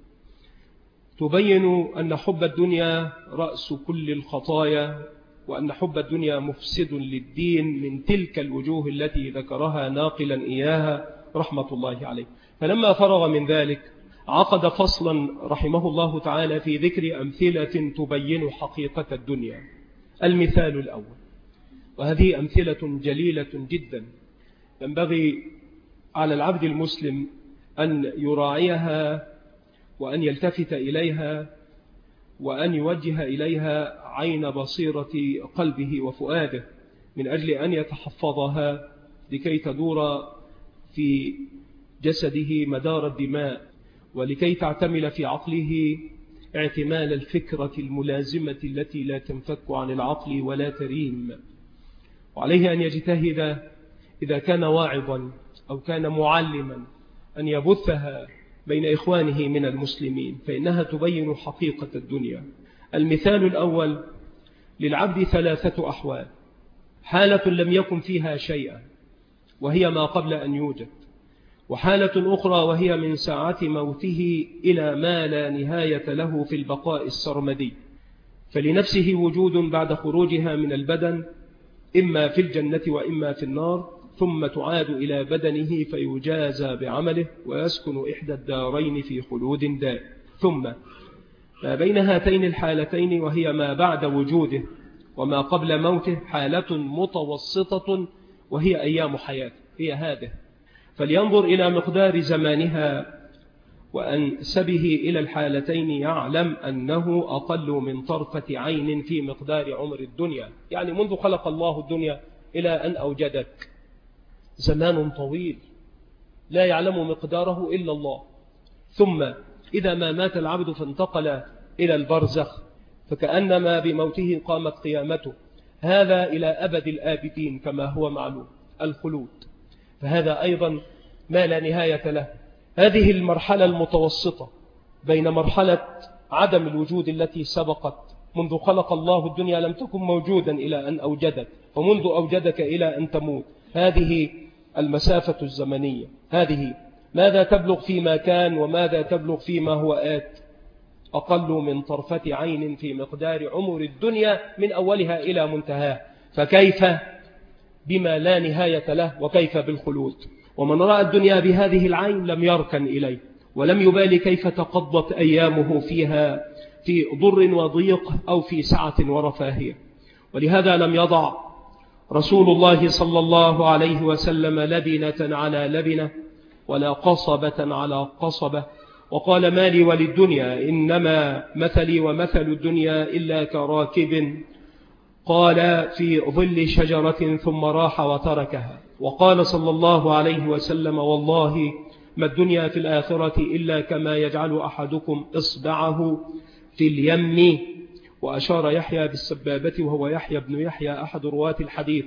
تبين أن حب الدنيا رأس كل الخطايا، وأن حب الدنيا مفسد للدين، من تلك الوجوه التي ذكرها ناقلا إياها رحمة الله عليه. فلما فرغ من ذلك عقد فصلا رحمه الله تعالى في ذكر أمثلة تبين حقيقة الدنيا. المثال الأول، وهذه أمثلة جليلة جدا ينبغي على العبد المسلم أن يراعيها وأن يلتفت إليها وأن يوجه إليها عين بصيرة قلبه وفؤاده، من أجل أن يتحفظها لكي تدور في جسده مدار الدماء، ولكي تعتمل في عقله اعتمال الفكرة الملازمة التي لا تنفك عن العقل ولا تريم. وعليه أن يجتهد إذا كان واعظا أو كان معلما أن يبثها بين إخوانه من المسلمين، فإنها تبين حقيقة الدنيا. المثال الأول: للعبد ثلاثة أحوال: حالة لم يكن فيها شيئا وهي ما قبل أن يوجد، وحالة أخرى وهي من ساعة موته إلى ما لا نهاية له في البقاء السرمدي، فلنفسه وجود بعد خروجها من البدن، إما في الجنة وإما في النار، ثم تعاد إلى بدنه فيجازى بعمله ويسكن إحدى الدارين في خلود دائم. ثم ما بين هاتين الحالتين وهي ما بعد وجوده وما قبل موته حالة متوسطة وهي أيام حياته، هي هذه. فلينظر إلى مقدار زمانها وأنسبه إلى الحالتين يعلم أنه أقل من طرفة عين في مقدار عمر الدنيا. يعني منذ خلق الله الدنيا إلى أن أوجدك زمان طويل لا يعلم مقداره إلا الله. ثم إذا ما مات العبد فانتقل إلى البرزخ فكأنما بموته قامت قيامته، هذا إلى أبد الآبدين كما هو معلوم، الخلود. فهذا أيضا ما لا نهاية له. هذه المرحلة المتوسطة بين مرحلة عدم الوجود التي سبقت منذ خلق الله الدنيا لم تكن موجودا إلى أن أوجدك، ومنذ أوجدك إلى أن تموت، هذه المسافة الزمنية. هذه ماذا تبلغ فيما كان وماذا تبلغ فيما هو آت؟ أقل من طرفة عين في مقدار عمر الدنيا من أولها إلى منتهاها، فكيف بما لا نهاية له وكيف بالخلود؟ ومن رأى الدنيا بهذه العين لم يركن إليه ولم يبالي كيف تقضت أيامه فيها في ضر وضيق أو في سعة ورفاهية. ولهذا لم يضع رسول الله صلى الله عليه وسلم لبنة على لبنة ولا قصبة على قصبة، وقال ما لي وللدنيا إنما مثلي ومثل الدنيا إلا كراكب قال في ظل شجرة ثم راح وتركها. وقال صلى الله عليه وسلم والله ما الدنيا في الآخرة إلا كما يجعل أحدكم إصبعه في اليم. وأشار يحيى بالسبابة وهو يحيى بن يحيى أحد رواة الحديث،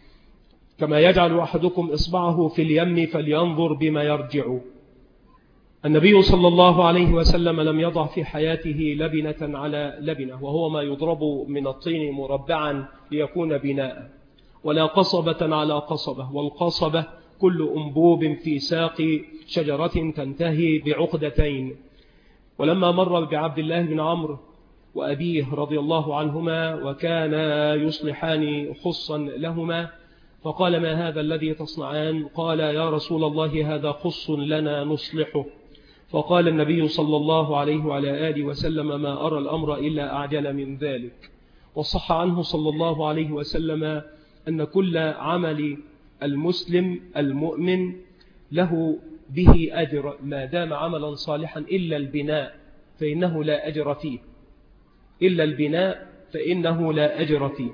كما يجعل أحدكم إصبعه في اليم فلينظر بما يرجع. النبي صلى الله عليه وسلم لم يضع في حياته لبنة على لبنة، وهو ما يضرب من الطين مربعا ليكون بناء، ولا قصبة على قصبة، والقصبة كل أنبوب في ساق شجرة تنتهي بعقدتين. ولما مر بعبد الله بن عمرو وأبيه رضي الله عنهما وكانا يصلحان خصا لهما، فقال ما هذا الذي تصنعان؟ قال يا رسول الله هذا خص لنا نصلحه. فقال النبي صلى الله عليه وعلى آله وسلم ما أرى الأمر إلا أعجل من ذلك. وصح عنه صلى الله عليه وسلم أن كل عمل المسلم المؤمن له به أجر ما دام عملا صالحا إلا البناء فإنه لا أجر فيه، إلا البناء فإنه لا أجر فيه.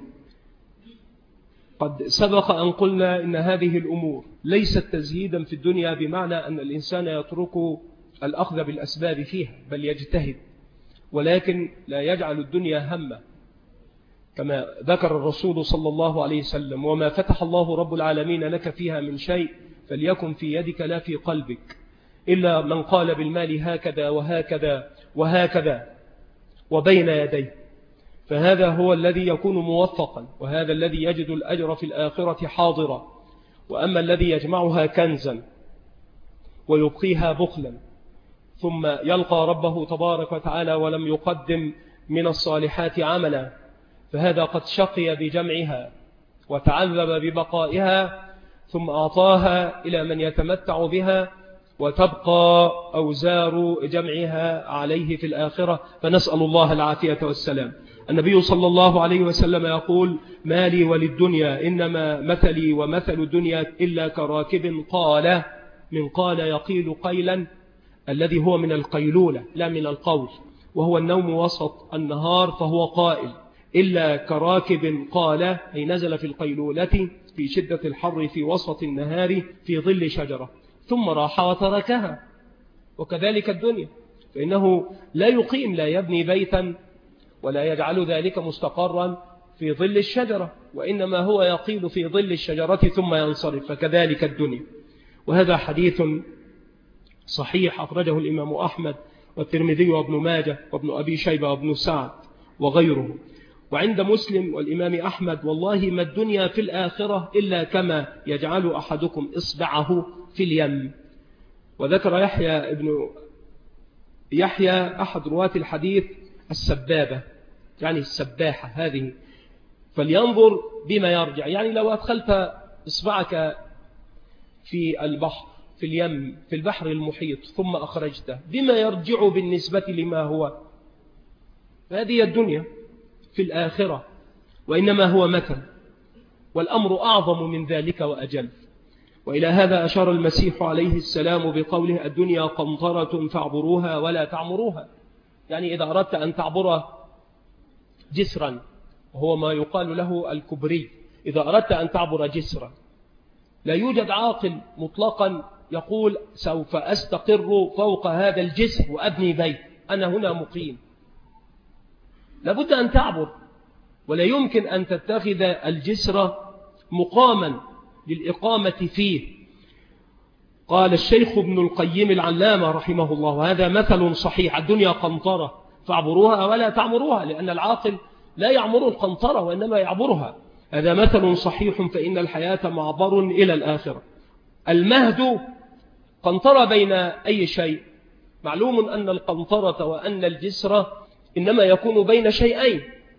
قد سبق أن قلنا إن هذه الأمور ليست تزهيدا في الدنيا بمعنى أن الإنسان يترك الأخذ بالأسباب فيها، بل يجتهد، ولكن لا يجعل الدنيا همه، كما ذكر الرسول صلى الله عليه وسلم وما فتح الله رب العالمين لك فيها من شيء فليكن في يدك لا في قلبك، إلا من قال بالمال هكذا وهكذا وهكذا وبين يديه، فهذا هو الذي يكون موفقا، وهذا الذي يجد الأجر في الآخرة حاضرا. وأما الذي يجمعها كنزا ويبقيها بخلا ثم يلقى ربه تبارك وتعالى ولم يقدم من الصالحات عملا، فهذا قد شقي بجمعها وتعذب ببقائها ثم أعطاها إلى من يتمتع بها وتبقى أوزار جمعها عليه في الآخرة، فنسأل الله العافية والسلام. النبي صلى الله عليه وسلم يقول ما لي وللدنيا إنما مثلي ومثل الدنيا إلا كراكب قال من قال يقيل قيلا الذي هو من القيلولة لا من القول، وهو النوم وسط النهار فهو قائل، إلا كراكب قال أي نزل في القيلولة في شدة الحر في وسط النهار في ظل شجرة ثم راح وتركها. وكذلك الدنيا، فإنه لا يقيم لا يبني بيتا ولا يجعل ذلك مستقرا في ظل الشجرة، وإنما هو يقيل في ظل الشجرة ثم ينصرف، فكذلك الدنيا. وهذا حديث صحيح أخرجه الإمام أحمد والترمذي وابن ماجه وابن أبي شيبة وابن سعد وغيره. وعند مسلم والإمام أحمد والله ما الدنيا في الآخرة إلا كما يجعل أحدكم إصبعه في اليم. وذكر يحيى أحد رواة الحديث السبابة يعني السباحة هذه، فلينظر بما يرجع، يعني لو أدخلت إصبعك في البحر في اليم في البحر المحيط ثم أخرجته بما يرجع بالنسبة لما هو، هذه الدنيا في الآخرة، وإنما هو مثل، والأمر أعظم من ذلك وأجل. وإلى هذا أشار المسيح عليه السلام بقوله الدنيا قنطرة فاعبروها ولا تعمروها. يعني إذا أردت أن تعبر جسرا، وهو ما يقال له الكبري، إذا أردت أن تعبر جسرا لا يوجد عاقل مطلقا يقول سوف أستقر فوق هذا الجسر وأبني بيت، أنا هنا مقيم. لابد أن تعبر، ولا يمكن أن تتخذ الجسر مقاما للإقامة فيه. قال الشيخ ابن القيم العلامة رحمه الله وهذا مثل صحيح: الدنيا قنطرة فاعبروها ولا تعمروها، لأن العاقل لا يعمر القنطرة وإنما يعبرها. هذا مثل صحيح، فإن الحياة معبر إلى الآخرة. المهد قنطرة بين أي شيء؟ معلوم أن القنطرة وأن الجسر إنما يكون بين شيئين،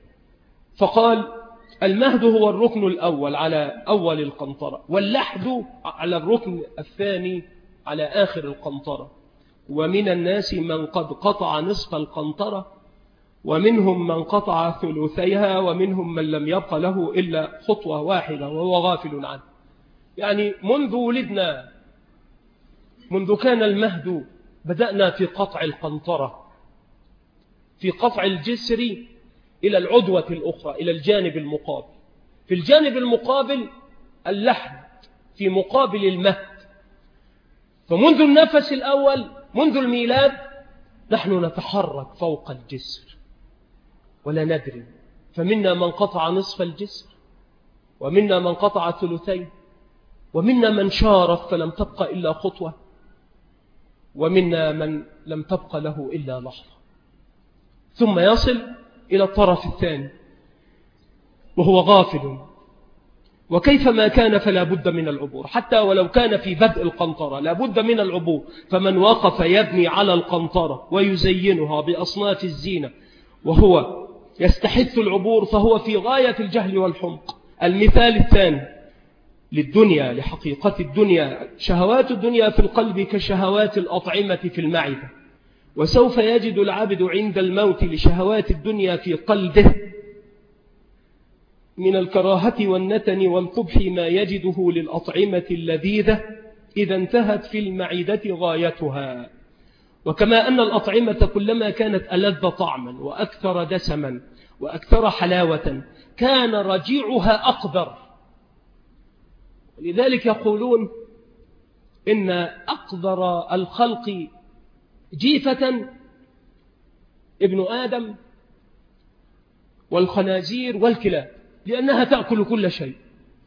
فقال المهد هو الركن الأول على أول القنطرة، واللحد على الركن الثاني على آخر القنطرة. ومن الناس من قد قطع نصف القنطرة، ومنهم من قطع ثلثيها، ومنهم من لم يبق له إلا خطوة واحدة وهو غافل عنه. يعني منذ ولدنا، منذ كان المهد، بدأنا في قطع القنطرة، في قطع الجسر إلى العدوة الأخرى، إلى الجانب المقابل. في الجانب المقابل اللحد في مقابل المهد. فمنذ النفس الأول، منذ الميلاد، نحن نتحرك فوق الجسر ولا ندري. فمنا من قطع نصف الجسر، ومنا من قطع ثلثين، ومنا من شارف فلم تبق إلا خطوة، ومنا من لم تبق له إلا لحظة، ثم يصل إلى الطرف الثاني وهو غافل. وكيفما كان فلا بد من العبور، حتى ولو كان في بدء القنطرة لا بد من العبور. فمن وقف يبني على القنطرة ويزينها بأصناف الزينة وهو يستحث العبور فهو في غاية الجهل والحمق. المثال الثاني للدنيا، لحقيقة الدنيا: شهوات الدنيا في القلب كشهوات الأطعمة في المعدة، وسوف يجد العبد عند الموت لشهوات الدنيا في قلبه من الكراهة والنتن والقبح ما يجده للأطعمة اللذيذة إذا انتهت في المعدة غايتها. وكما أن الأطعمة كلما كانت ألذ طعما وأكثر دسما وأكثر حلاوة كان رجيعها أقدر. لذلك يقولون إن أقدر الخلق جيفة ابن آدم والخنازير والكلاب، لأنها تأكل كل شيء،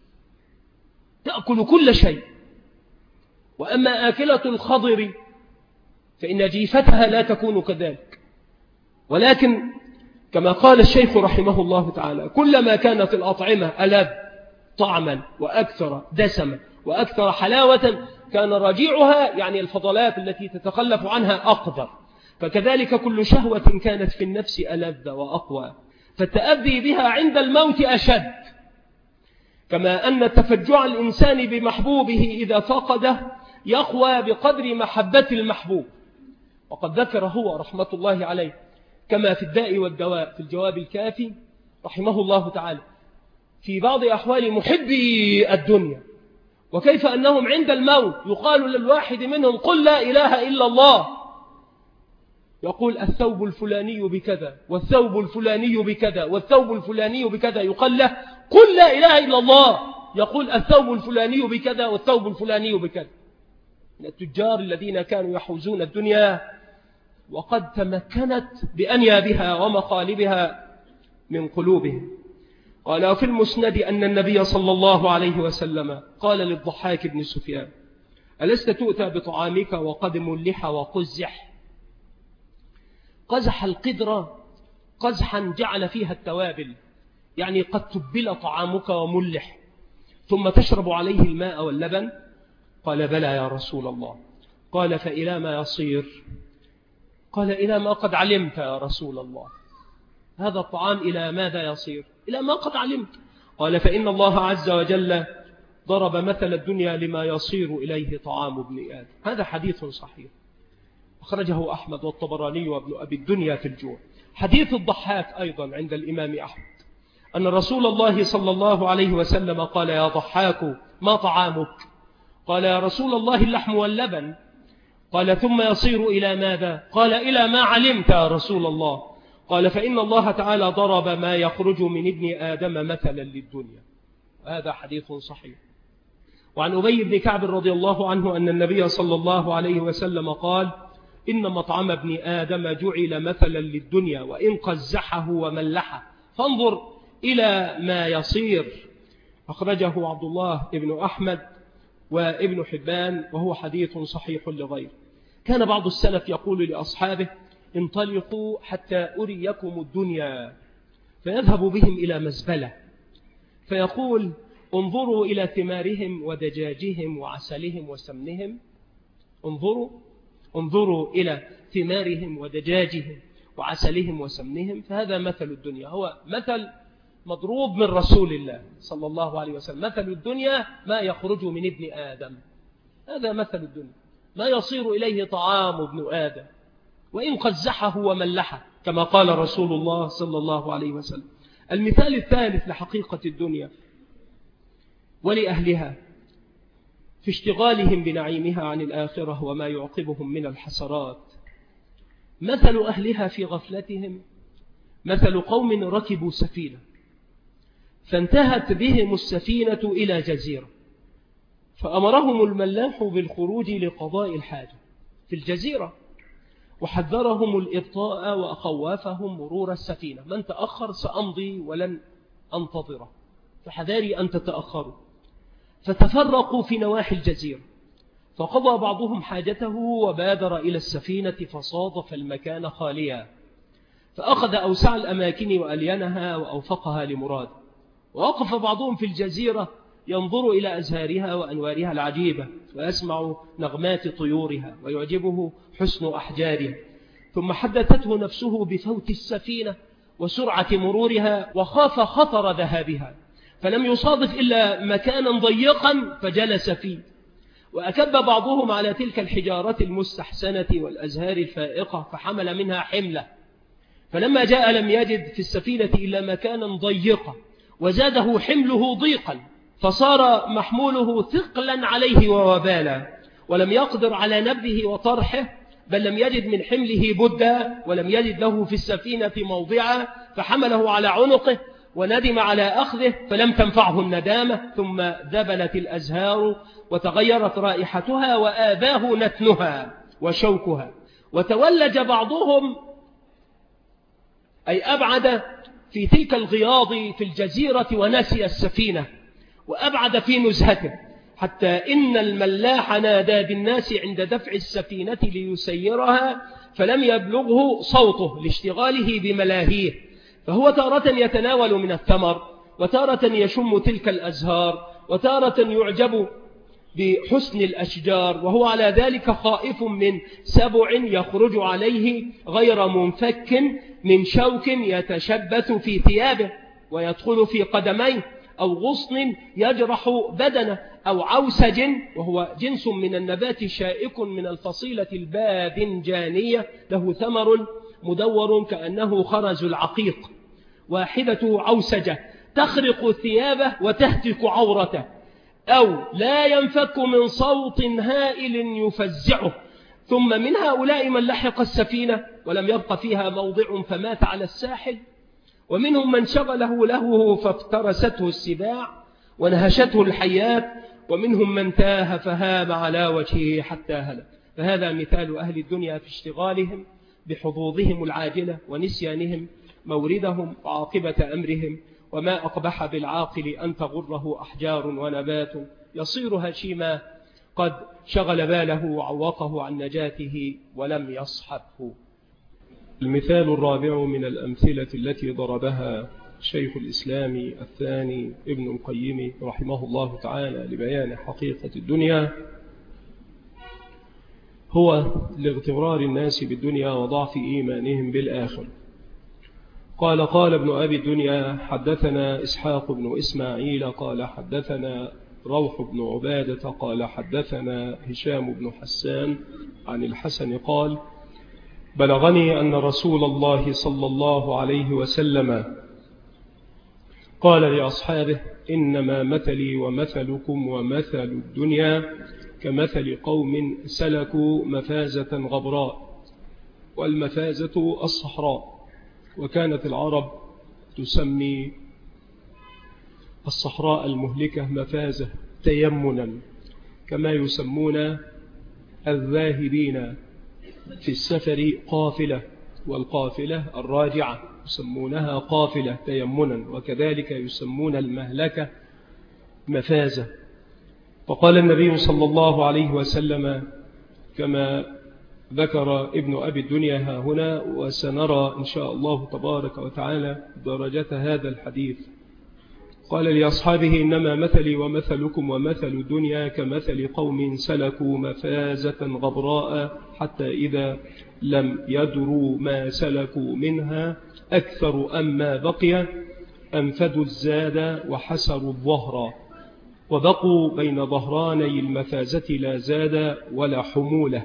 تأكل كل شيء. وأما آكلة الخضر فإن جيفتها لا تكون كذلك. ولكن كما قال الشيخ رحمه الله تعالى: كلما كانت الأطعمة ألذ طعما وأكثر دسما وأكثر حلاوة كان رجيعها، يعني الفضلات التي تتخلف عنها، أقدر. فكذلك كل شهوة كانت في النفس ألذ وأقوى فالتأذي بها عند الموت أشد. كما أن تفجع الإنسان بمحبوبه إذا فقده يقوى بقدر محبة المحبوب. وقد ذكر هو رحمة الله عليه كما في الداء والدواء في الجواب الكافي رحمه الله تعالى في بعض أحوال محبي الدنيا، وكيف أنهم عند الموت يقال للواحد منهم: قل لا إله إلا الله، يقول: الثوب الفلاني بكذا، والثوب الفلاني بكذا، والثوب الفلاني بكذا. يقال له: قل لا إله إلا الله، يقول: الثوب الفلاني بكذا، والثوب الفلاني بكذا. من التجار الذين كانوا يحوزون الدنيا وقد تمكنت بأنيابها ومقالبها من قلوبهم. قال في المسند أن النبي صلى الله عليه وسلم قال للضحاك بن سفيان: ألست تؤتى بطعامك وقد ملح وقزح؟ قزح القدر قزحا جعل فيها التوابل، يعني قد تبل طعامك وملح ثم تشرب عليه الماء واللبن. قال: بلى يا رسول الله. قال: فإلى ما يصير؟ قال: إلى ما قد علمت يا رسول الله. هذا الطعام إلى ماذا يصير؟ إلى ما قد علمت. قال: فإن الله عز وجل ضرب مثل الدنيا لما يصير إليه طعام ابن آدم. هذا حديث صحيح أخرجه أحمد والطبراني وابن أبي الدنيا في الجوع. حديث الضحاك أيضا عند الإمام أحمد أن رسول الله صلى الله عليه وسلم قال: يا ضحاك ما طعامك؟ قال يا رسول الله اللحم واللبن. قال ثم يصير إلى ماذا؟ قال إلى ما علمت يا رسول الله. قال فإن الله تعالى ضرب ما يخرج من ابن آدم مثلا للدنيا. هذا حديث صحيح. وعن أبي بن كعب رضي الله عنه أن النبي صلى الله عليه وسلم قال إن مطعم ابن آدم جعل مثلا للدنيا وإن قزحه وملحه فانظر إلى ما يصير. أخرجه عبد الله بن أحمد وابن حبان وهو حديث صحيح لغيره. كان بعض السلف يقول لأصحابه انطلقوا حتى أريكم الدنيا، فيذهب بهم إلى مزبلة فيقول انظروا إلى ثمارهم ودجاجهم وعسلهم وسمنهم. انظروا إلى ثمارهم ودجاجهم وعسلهم وسمنهم. فهذا مثل الدنيا، هو مثل مضروب من رسول الله صلى الله عليه وسلم. مثل الدنيا ما يخرج من ابن آدم، هذا مثل الدنيا، ما يصير إليه طعام ابن آدم وإن قزحه وملحه كما قال رسول الله صلى الله عليه وسلم. المثال الثالث لحقيقة الدنيا ولأهلها في اشتغالهم بنعيمها عن الآخرة وما يعقبهم من الحسرات. مثل أهلها في غفلتهم مثل قوم ركبوا سفينة فانتهت بهم السفينة إلى جزيرة، فأمرهم الملاح بالخروج لقضاء الحاجة في الجزيرة، وحذرهم الإبطاء وأخوافهم مرور السفينة. من تأخر سأمضي ولن أنتظره، فحذاري أن تتأخروا. فتفرقوا في نواحي الجزيرة، فقضى بعضهم حاجته وبادر إلى السفينة فصادف المكان خاليا، فأخذ أوسع الأماكن وألينها وأوفقها لمراد. ووقف بعضهم في الجزيرة ينظر إلى أزهارها وأنوارها العجيبة ويسمع نغمات طيورها ويعجبه حسن أحجارها. ثم حدثته نفسه بفوت السفينة وسرعة مرورها وخاف خطر ذهابها، فلم يصادف إلا مكانا ضيقا فجلس فيه. وأكب بعضهم على تلك الحجارة المستحسنة والأزهار الفائقة فحمل منها حملة، فلما جاء لم يجد في السفينة إلا مكانا ضيقا وزاده حمله ضيقا، فصار محموله ثقلا عليه ووبالا، ولم يقدر على نبذه وطرحه، بل لم يجد من حمله بدا، ولم يجد له في السفينة موضعا، فحمله على عنقه وندم على أخذه فلم تنفعه الندامة. ثم ذبلت الأزهار وتغيرت رائحتها وآذاه نتنها وشوكها. وتولج بعضهم أي أبعد في تلك الغياض في الجزيرة ونسي السفينة وأبعد في نزهته، حتى إن الملاح نادى بالناس عند دفع السفينة ليسيرها فلم يبلغه صوته لاشتغاله بملاهيه، فهو تارة يتناول من الثمر وتارة يشم تلك الأزهار وتارة يعجب بحسن الأشجار، وهو على ذلك خائف من سبع يخرج عليه غير منفك من شوك يتشبث في ثيابه ويدخل في قدميه، أو غصن يجرح بدنه، أو عوسج وهو جنس من النبات شائك من الفصيلة الباذنجانية له ثمر مدور كأنه خرز العقيق، واحدة عوسجة تخرق ثيابه وتهتك عورته، أو لا ينفك من صوت هائل يفزعه. ثم من هؤلاء من لحق السفينة ولم يبق فيها موضع فمات على الساحل، ومنهم من شغله له فافترسته السباع ونهشته الحيات، ومنهم من تاه فهام على وجهه حتى هلك. فهذا مثال أهل الدنيا في اشتغالهم بحظوظهم العاجلة ونسيانهم موردهم وعاقبة أمرهم. وما أقبح بالعاقل أن تغره أحجار ونبات يصير هشيما قد شغل باله وعوقه عن نجاته ولم يصحبه. المثال الرابع من الأمثلة التي ضربها شيخ الإسلام الثاني ابن القيم رحمه الله تعالى لبيان حقيقة الدنيا هو لاغترار الناس بالدنيا وضعف إيمانهم بالآخر. قال ابن أبي الدنيا حدثنا إسحاق بن إسماعيل قال حدثنا روح بن عبادة قال حدثنا هشام بن حسان عن الحسن قال بلغني أن رسول الله صلى الله عليه وسلم قال لأصحابه: إنما مثلي ومثلكم ومثل الدنيا كمثل قوم سلكوا مفازة غبراء، والمفازة الصحراء، وكانت العرب تسمي الصحراء المهلكة مفازة تيمنا، كما يسمون الذاهبين في السفر قافلة، والقافلة الراجعة يسمونها قافلة تيمنا، وكذلك يسمون المهلكة مفازة. فقال النبي صلى الله عليه وسلم كما ذكر ابن أبي الدنيا ها هنا، وسنرى إن شاء الله تبارك وتعالى درجة هذا الحديث. قال لأصحابه: إنما مثلي ومثلكم ومثل الدنيا كمثل قوم سلكوا مفازة غبراء حتى إذا لم يدروا ما سلكوا منها أكثر أما بقي أنفدوا الزاد وحسروا الظهر، وبقوا بين ظهراني المفازة لا زاد ولا حمولة.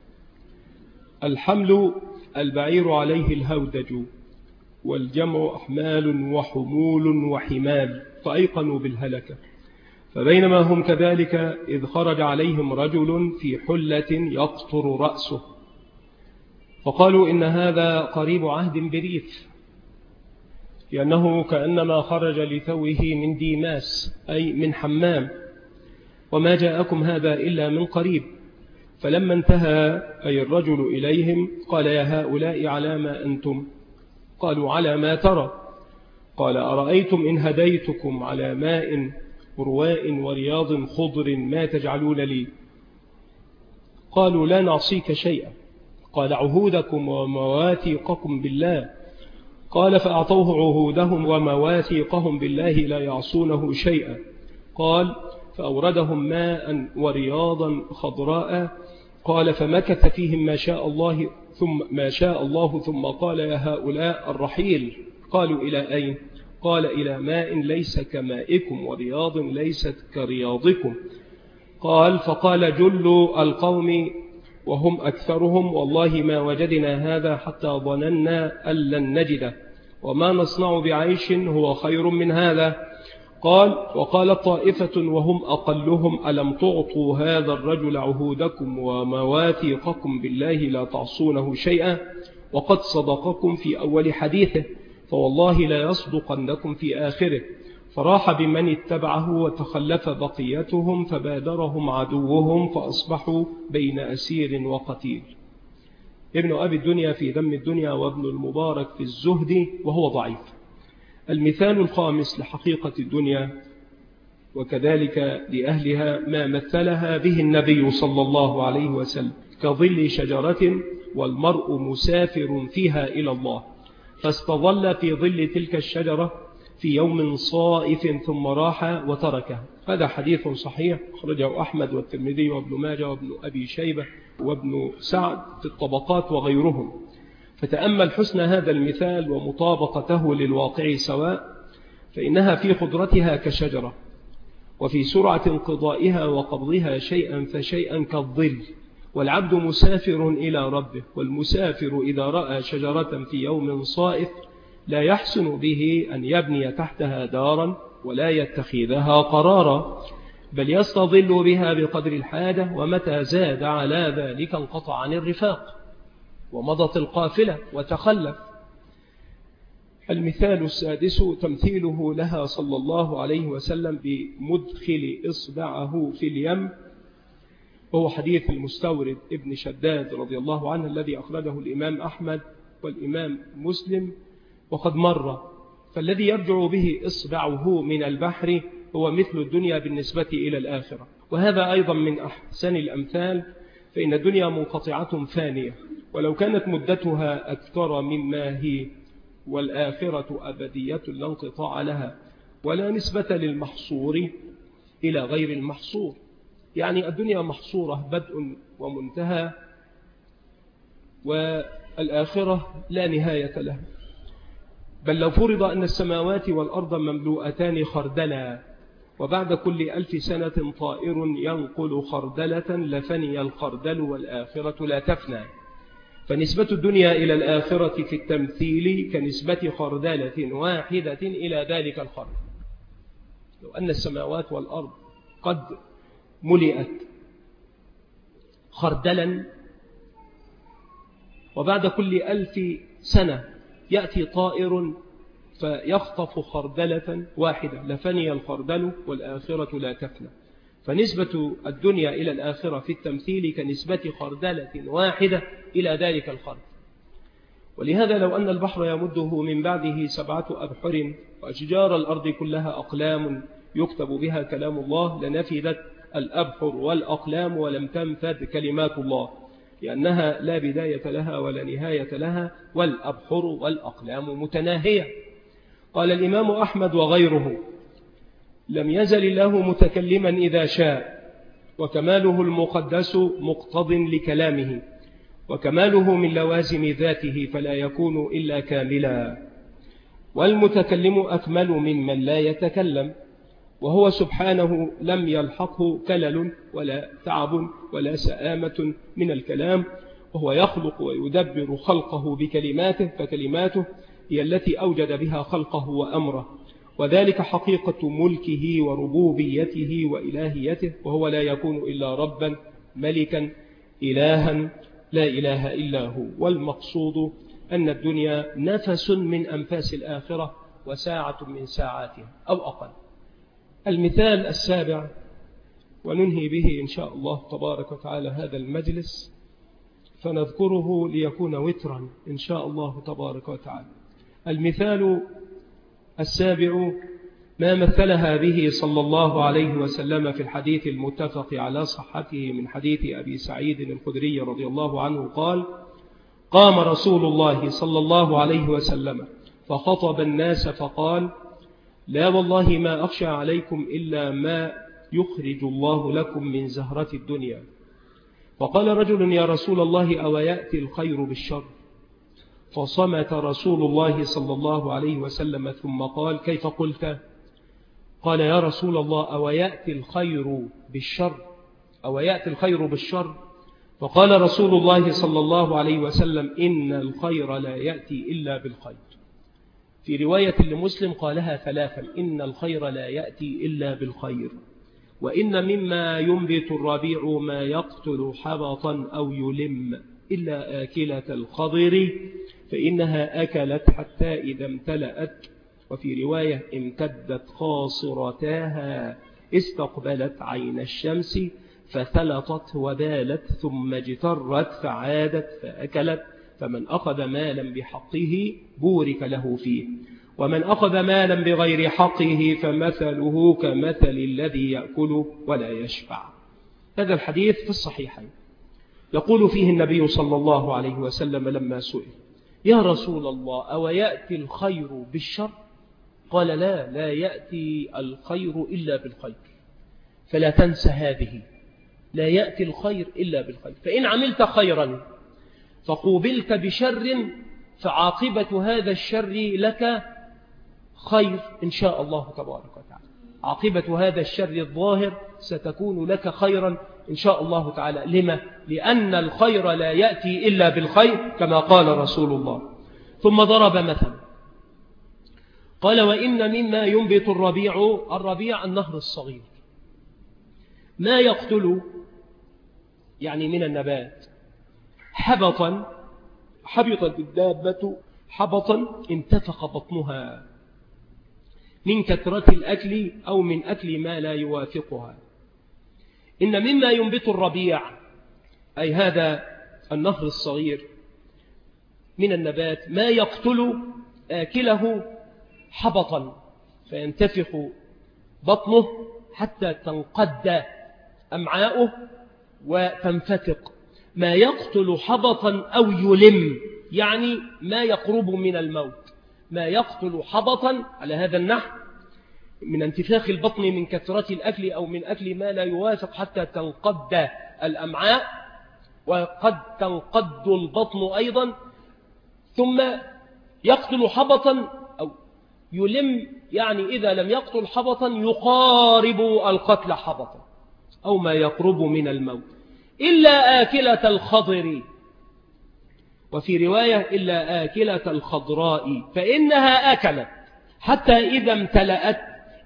الحمل البعير عليه الهودج، والجمع أحمال وحمول وحمال، فأيقنوا بالهلكة. فبينما هم كذلك إذ خرج عليهم رجل في حلة يقطر رأسه، فقالوا إن هذا قريب عهد بريف، لأنه كأنما خرج لتوه من ديماس أي من حمام، وما جاءكم هذا إلا من قريب. فلما انتهى أي الرجل إليهم قال: يا هؤلاء على ما أنتم؟ قالوا: على ما ترى. قال: أرأيتم إن هديتكم على ماء ورواء ورياض خضر ما تجعلون لي؟ قالوا: لا نعصيك شيئا. قال: عهودكم ومواثيقكم بالله. قال: فأعطوه عهودهم ومواثيقهم بالله لا يعصونه شيئا. قال: فأوردهم ماء ورياضا خضراء. قال: فمكث فيهم ما شاء الله ثم قال: يا هؤلاء الرحيل. قالوا: إلى أين؟ قال: إلى ماء ليس كمائكم ورياض ليست كرياضكم. قال: فقال جل القوم وهم أكثرهم: والله ما وجدنا هذا حتى ظننا أن لن نجده، وما نصنع بعيش هو خير من هذا. قال: وقال طائفة وهم أقلهم: ألم تعطوا هذا الرجل عهودكم ومواثيقكم بالله لا تعصونه شيئا، وقد صدقكم في أول حديثه، فوالله لا يصدقنكم في آخره. فراح بمن اتبعه وتخلف بقيتهم، فبادرهم عدوهم فأصبحوا بين أسير وقتيل. ابن أبي الدنيا في ذم الدنيا، وابن المبارك في الزهد، وهو ضعيف. المثال الخامس لحقيقة الدنيا وكذلك لأهلها ما مثلها به النبي صلى الله عليه وسلم كظل شجرة والمرء مسافر فيها إلى الله، فاستظل في ظل تلك الشجرة في يوم صائف ثم راح وتركها. هذا حديث صحيح أخرجه أحمد والترمذي وابن ماجه وابن أبي شيبة وابن سعد في الطبقات وغيرهم. فتأمل حسن هذا المثال ومطابقته للواقع سواء، فإنها في خضرتها كشجرة، وفي سرعة انقضائها وقبضها شيئا فشيئا كالظل. والعبد مسافر إلى ربه، والمسافر إذا رأى شجرة في يوم صائف لا يحسن به أن يبني تحتها دارا ولا يتخذها قرارا، بل يستظل بها بقدر الحاجة، ومتى زاد على ذلك انقطع عن الرفاق ومضت القافلة وتخلف. المثال السادس تمثيله لها صلى الله عليه وسلم بمدخل إصبعه في اليم، وهو حديث المستورد ابن شداد رضي الله عنه الذي أخرجه الإمام أحمد والإمام مسلم وقد مر. فالذي يرجع به إصبعه من البحر هو مثل الدنيا بالنسبة إلى الآخرة. وهذا أيضا من أحسن الأمثال، فإن الدنيا منقطعة فانية، ولو كانت مدتها أكثر مما هي، والآخرة أبدية لا انقطاع لها، ولا نسبة للمحصور إلى غير المحصور. يعني الدنيا محصورة بدء ومنتهى، والآخرة لا نهاية لها. بل لو فرض أن السماوات والأرض مملوءتان خردلا، وبعد كل 1000 سنة طائر ينقل خردلة، لفني الخردل والآخرة لا تفنى. فنسبة الدنيا إلى الآخرة في التمثيل كنسبة خردلة واحدة إلى ذلك الخردل. لو أن السماوات والأرض قد ملئت خردلا، وبعد كل 1000 سنة يأتي طائر فيخطف خردلة واحدة لفني الخردل والآخرة لا تفنى. فنسبة الدنيا إلى الآخرة في التمثيل كنسبة خردلة واحدة إلى ذلك الخردل. ولهذا لو أن البحر يمده من بعده 7 أبحر وأشجار الأرض كلها أقلام يكتب بها كلام الله لنفدت الأبحر والأقلام ولم تنفد كلمات الله، لأنها لا بداية لها ولا نهاية لها، والأبحر والأقلام متناهية. قال الإمام أحمد وغيره: لم يزل الله متكلما إذا شاء، وكماله المقدس مقتض لكلامه، وكماله من لوازم ذاته فلا يكون إلا كاملا، والمتكلم أكمل ممن لا يتكلم، وهو سبحانه لم يلحقه كلل ولا تعب ولا سآمة من الكلام، وهو يخلق ويدبر خلقه بكلماته، فكلماته هي التي أوجد بها خلقه وأمره، وذلك حقيقة ملكه وربوبيته وإلهيته، وهو لا يكون إلا ربا ملكا إلها لا إله إلا هو. والمقصود أن الدنيا نفس من أنفاس الآخرة وساعة من ساعاتها أو أقل. المثال السابع، وننهي به إن شاء الله تبارك وتعالى هذا المجلس، فنذكره ليكون وترا إن شاء الله تبارك وتعالى. المثال السابع ما مثلها به صلى الله عليه وسلم في الحديث المتفق على صحته من حديث أبي سعيد الخدري رضي الله عنه قال: قام رسول الله صلى الله عليه وسلم فخطب الناس فقال: لا والله ما أخشى عليكم إلا ما يخرج الله لكم من زهرة الدنيا. فقال رجل: يا رسول الله أو يأتي الخير بالشر؟ فصمت رسول الله صلى الله عليه وسلم ثم قال: كيف قلت؟ قال: يا رسول الله أو يأتي الخير بالشر؟ أو يأتي الخير بالشر؟ فقال رسول الله صلى الله عليه وسلم: إن الخير لا يأتي إلا بالخير. في رواية لمسلم قالها 3: إن الخير لا يأتي إلا بالخير. وإن مما ينبت الربيع ما يقتل حبطا أو يلم إلا آكلة الخضر فإنها أكلت حتى إذا امتلأت. وفي رواية: امتدت خاصرتاها استقبلت عين الشمس فثلطت وبالت ثم اجترت فعادت فأكلت. فمن أخذ مالا بحقه بورك له فيه، ومن أخذ مالا بغير حقه فمثله كمثل الذي يأكل ولا يشبع. هذا الحديث في الصحيحين. يقول فيه النبي صلى الله عليه وسلم لما سئل: يا رسول الله أو يأتي الخير بالشر؟ قال: لا يأتي الخير إلا بالخير. فلا تنسى هذه، لا يأتي الخير إلا بالخير. فإن عملت خيرا فقوبلت بشر فعاقبة هذا الشر لك خير إن شاء الله تبارك وتعالى. عاقبة هذا الشر الظاهر ستكون لك خيرا إن شاء الله تعالى. لما؟ لأن الخير لا يأتي إلا بالخير كما قال رسول الله. ثم ضرب مثلا قال: وإن مما ينبت الربيع النهر الصغير ما يقتل، يعني من النبات، حبطت الدابة حبطا انتفخ بطنها من كثرة الأكل أو من أكل ما لا يوافقها. إن مما ينبت الربيع، أي هذا النهر الصغير من النبات، ما يقتل آكله حبطا فينتفخ بطنه حتى تنقد أمعاؤه وتنفتق. ما يقتل حبطا أو يلم، يعني ما يقرب من الموت. ما يقتل حبطا على هذا النحو من انتفاخ البطن من كثرة الأكل أو من أكل ما لا يوافق حتى تنقد الأمعاء، وقد تنقد البطن أيضا. ثم يقتل حبطا أو يلم، يعني إذا لم يقتل حبطا يقارب القتل حبطا أو ما يقرب من الموت، إلا آكلة الخضر. وفي رواية: إلا آكلة الخضراء فإنها أكلت حتى إذا امتلأت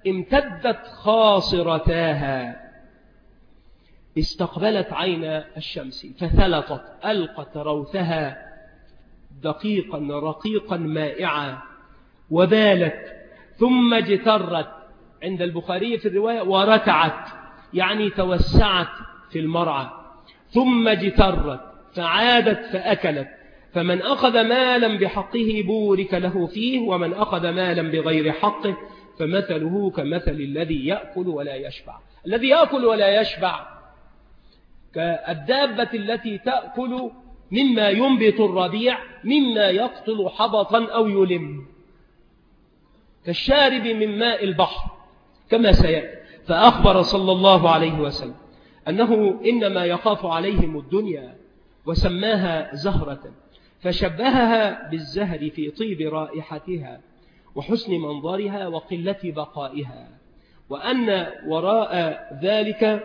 امتدت خاصرتاها، استقبلت عين الشمس فثلطت، ألقت روثها دقيقا رقيقا مائعا وبالت، ثم اجترت، عند البخاري في الرواية ورتعت، يعني توسعت في المرعى، ثم اجترت فعادت فأكلت. فمن أخذ مالا بحقه بورك له فيه، ومن أخذ مالا بغير حقه فمثله كمثل الذي يأكل ولا يشبع. الذي يأكل ولا يشبع كالدابة التي تأكل مما ينبت الربيع مما يقتل حبطا أو يلم، كالشارب من ماء البحر كما سيأتي. فأخبر صلى الله عليه وسلم أنه إنما يخاف عليهم الدنيا، وسماها زهرة، فشبهها بالزهر في طيب رائحتها وحسن منظرها وقلة بقائها، وأن وراء ذلك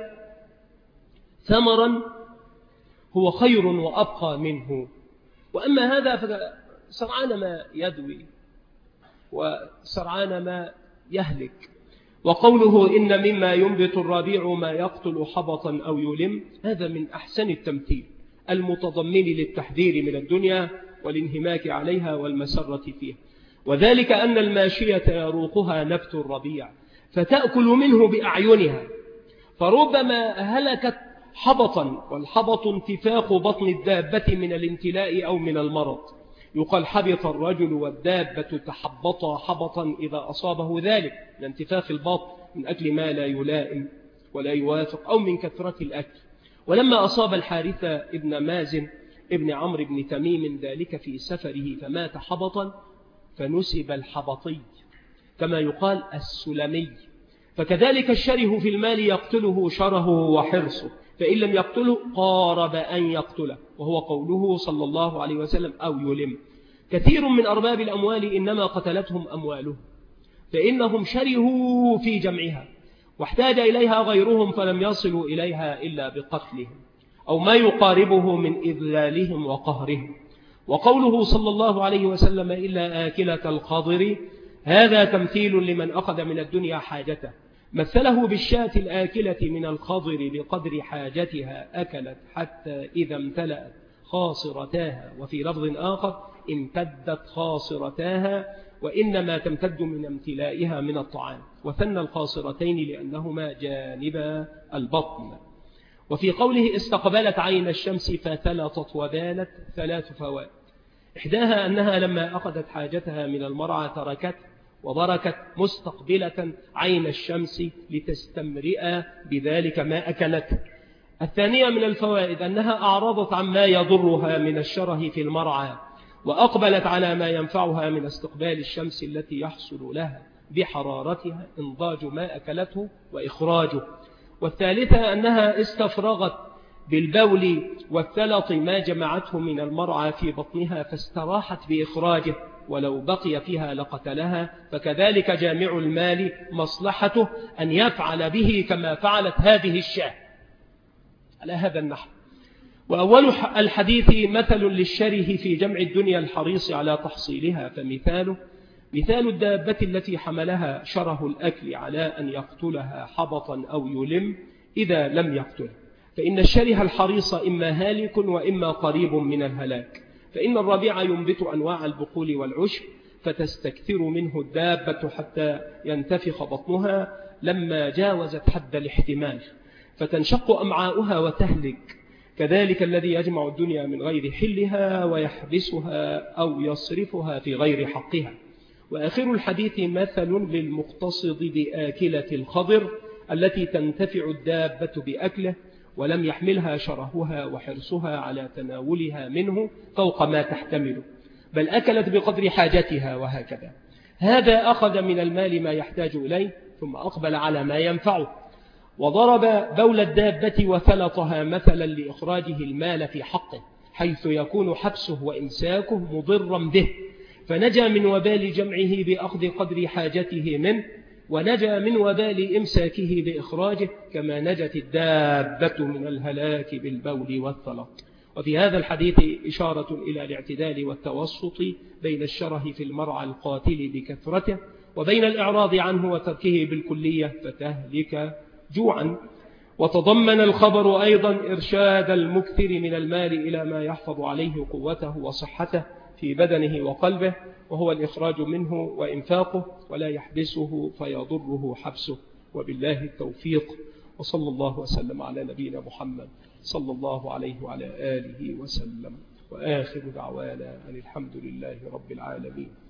ثمرا هو خير وأبقى منه. وأما هذا فسرعان ما يدوي وسرعان ما يهلك. وقوله إن مما ينبت الربيع ما يقتل حبطا أو يلم، هذا من أحسن التمثيل المتضمن للتحذير من الدنيا والانهماك عليها والمسرة فيها. وذلك أن الماشية يروقها نبت الربيع فتأكل منه بأعينها، فربما هلكت حبطا، والحبط انتفاخ بطن الدابة من الامتلاء أو من المرض. يقال حبط الرجل والدابة تحبطا حبطا إذا أصابه ذلك، من انتفاخ البطن من أكل ما لا يلائم ولا يوافق أو من كثرة الأكل. ولما أصاب الحارثة ابن مازن ابن عمرو بن تميم ذلك في سفره فمات حبطا، فنسب الحبطي كما يقال السلمي. فكذلك الشره في المال يقتله شره وحرصه، فإن لم يقتله قارب أن يقتله، وهو قوله صلى الله عليه وسلم أو يلم. كثير من أرباب الأموال إنما قتلتهم أموالهم، فإنهم شرهوا في جمعها واحتاج إليها غيرهم فلم يصلوا إليها إلا بقتلهم أو ما يقاربه من إذلالهم وقهرهم. وقوله صلى الله عليه وسلم إلا آكلة الخضر، هذا تمثيل لمن أخذ من الدنيا حاجته، مثله بالشاة الآكلة من الخضر بقدر حاجتها، أكلت حتى إذا امتلأت خاصرتاها، وفي لفظ آخر امتدت خاصرتاها، وإنما تمتد من امتلائها من الطعام، وثنى الخاصرتين لأنهما جانب البطن. وفي قوله استقبلت عين الشمس فثلطت وبالت 3 فوائد. إحداها أنها لما أخذت حاجتها من المرعى تركت وبركت مستقبلة عين الشمس لتستمرئ بذلك ما أكلته. الثانية من الفوائد أنها أعرضت عما يضرها من الشره في المرعى، وأقبلت على ما ينفعها من استقبال الشمس التي يحصل لها بحرارتها إنضاج ما أكلته وإخراجه. والثالثة أنها استفرغت بالبول والثلط ما جمعته من المرعى في بطنها فاستراحت بإخراجه، ولو بقي فيها لقتلها. فكذلك جامع المال مصلحته أن يفعل به كما فعلت هذه الشاة على هذا النحو. وأول الحديث مثل للشره في جمع الدنيا الحريص على تحصيلها، فمثاله مثال الدابة التي حملها شره الأكل على أن يقتلها حبطا أو يلم إذا لم يقتله، فإن الشره الحريص إما هالك وإما قريب من الهلاك. فإن الربيع ينبت أنواع البقول والعشب، فتستكثر منه الدابة حتى ينتفخ بطنها لما جاوزت حد الاحتمال، فتنشق أمعاؤها وتهلك. كذلك الذي يجمع الدنيا من غير حلها ويحبسها أو يصرفها في غير حقها. وآخر الحديث مثل للمقتصد بآكلة الخضر التي تنتفع الدابة بأكله ولم يحملها شرهها وحرصها على تناولها منه فوق ما تحتمله، بل أكلت بقدر حاجتها وهكذا. هذا أخذ من المال ما يحتاج إليه ثم أقبل على ما ينفعه، وضرب بول الدابة وثلطها مثلا لإخراجه المال في حقه، حيث يكون حبسه وإمساكه مضرا به، فنجا من وبال جمعه بأخذ قدر حاجته منه، ونجا من وبال إمساكه بإخراجه، كما نجت الدابة من الهلاك بالبول والثلط. وفي هذا الحديث إشارة إلى الاعتدال والتوسط بين الشره في المرعى القاتل بكثرته وبين الإعراض عنه وتركه بالكلية فتهلك جوعا. وتضمن الخبر أيضا إرشاد المكثر من المال إلى ما يحفظ عليه قوته وصحته في بدنه وقلبه، وهو الإخراج منه وإنفاقه، ولا يحبسه فيضره حبسه. وبالله التوفيق، وصلى الله وسلم على نبينا محمد صلى الله عليه وعلى آله وسلم، وآخر دعوانا أن الحمد لله رب العالمين.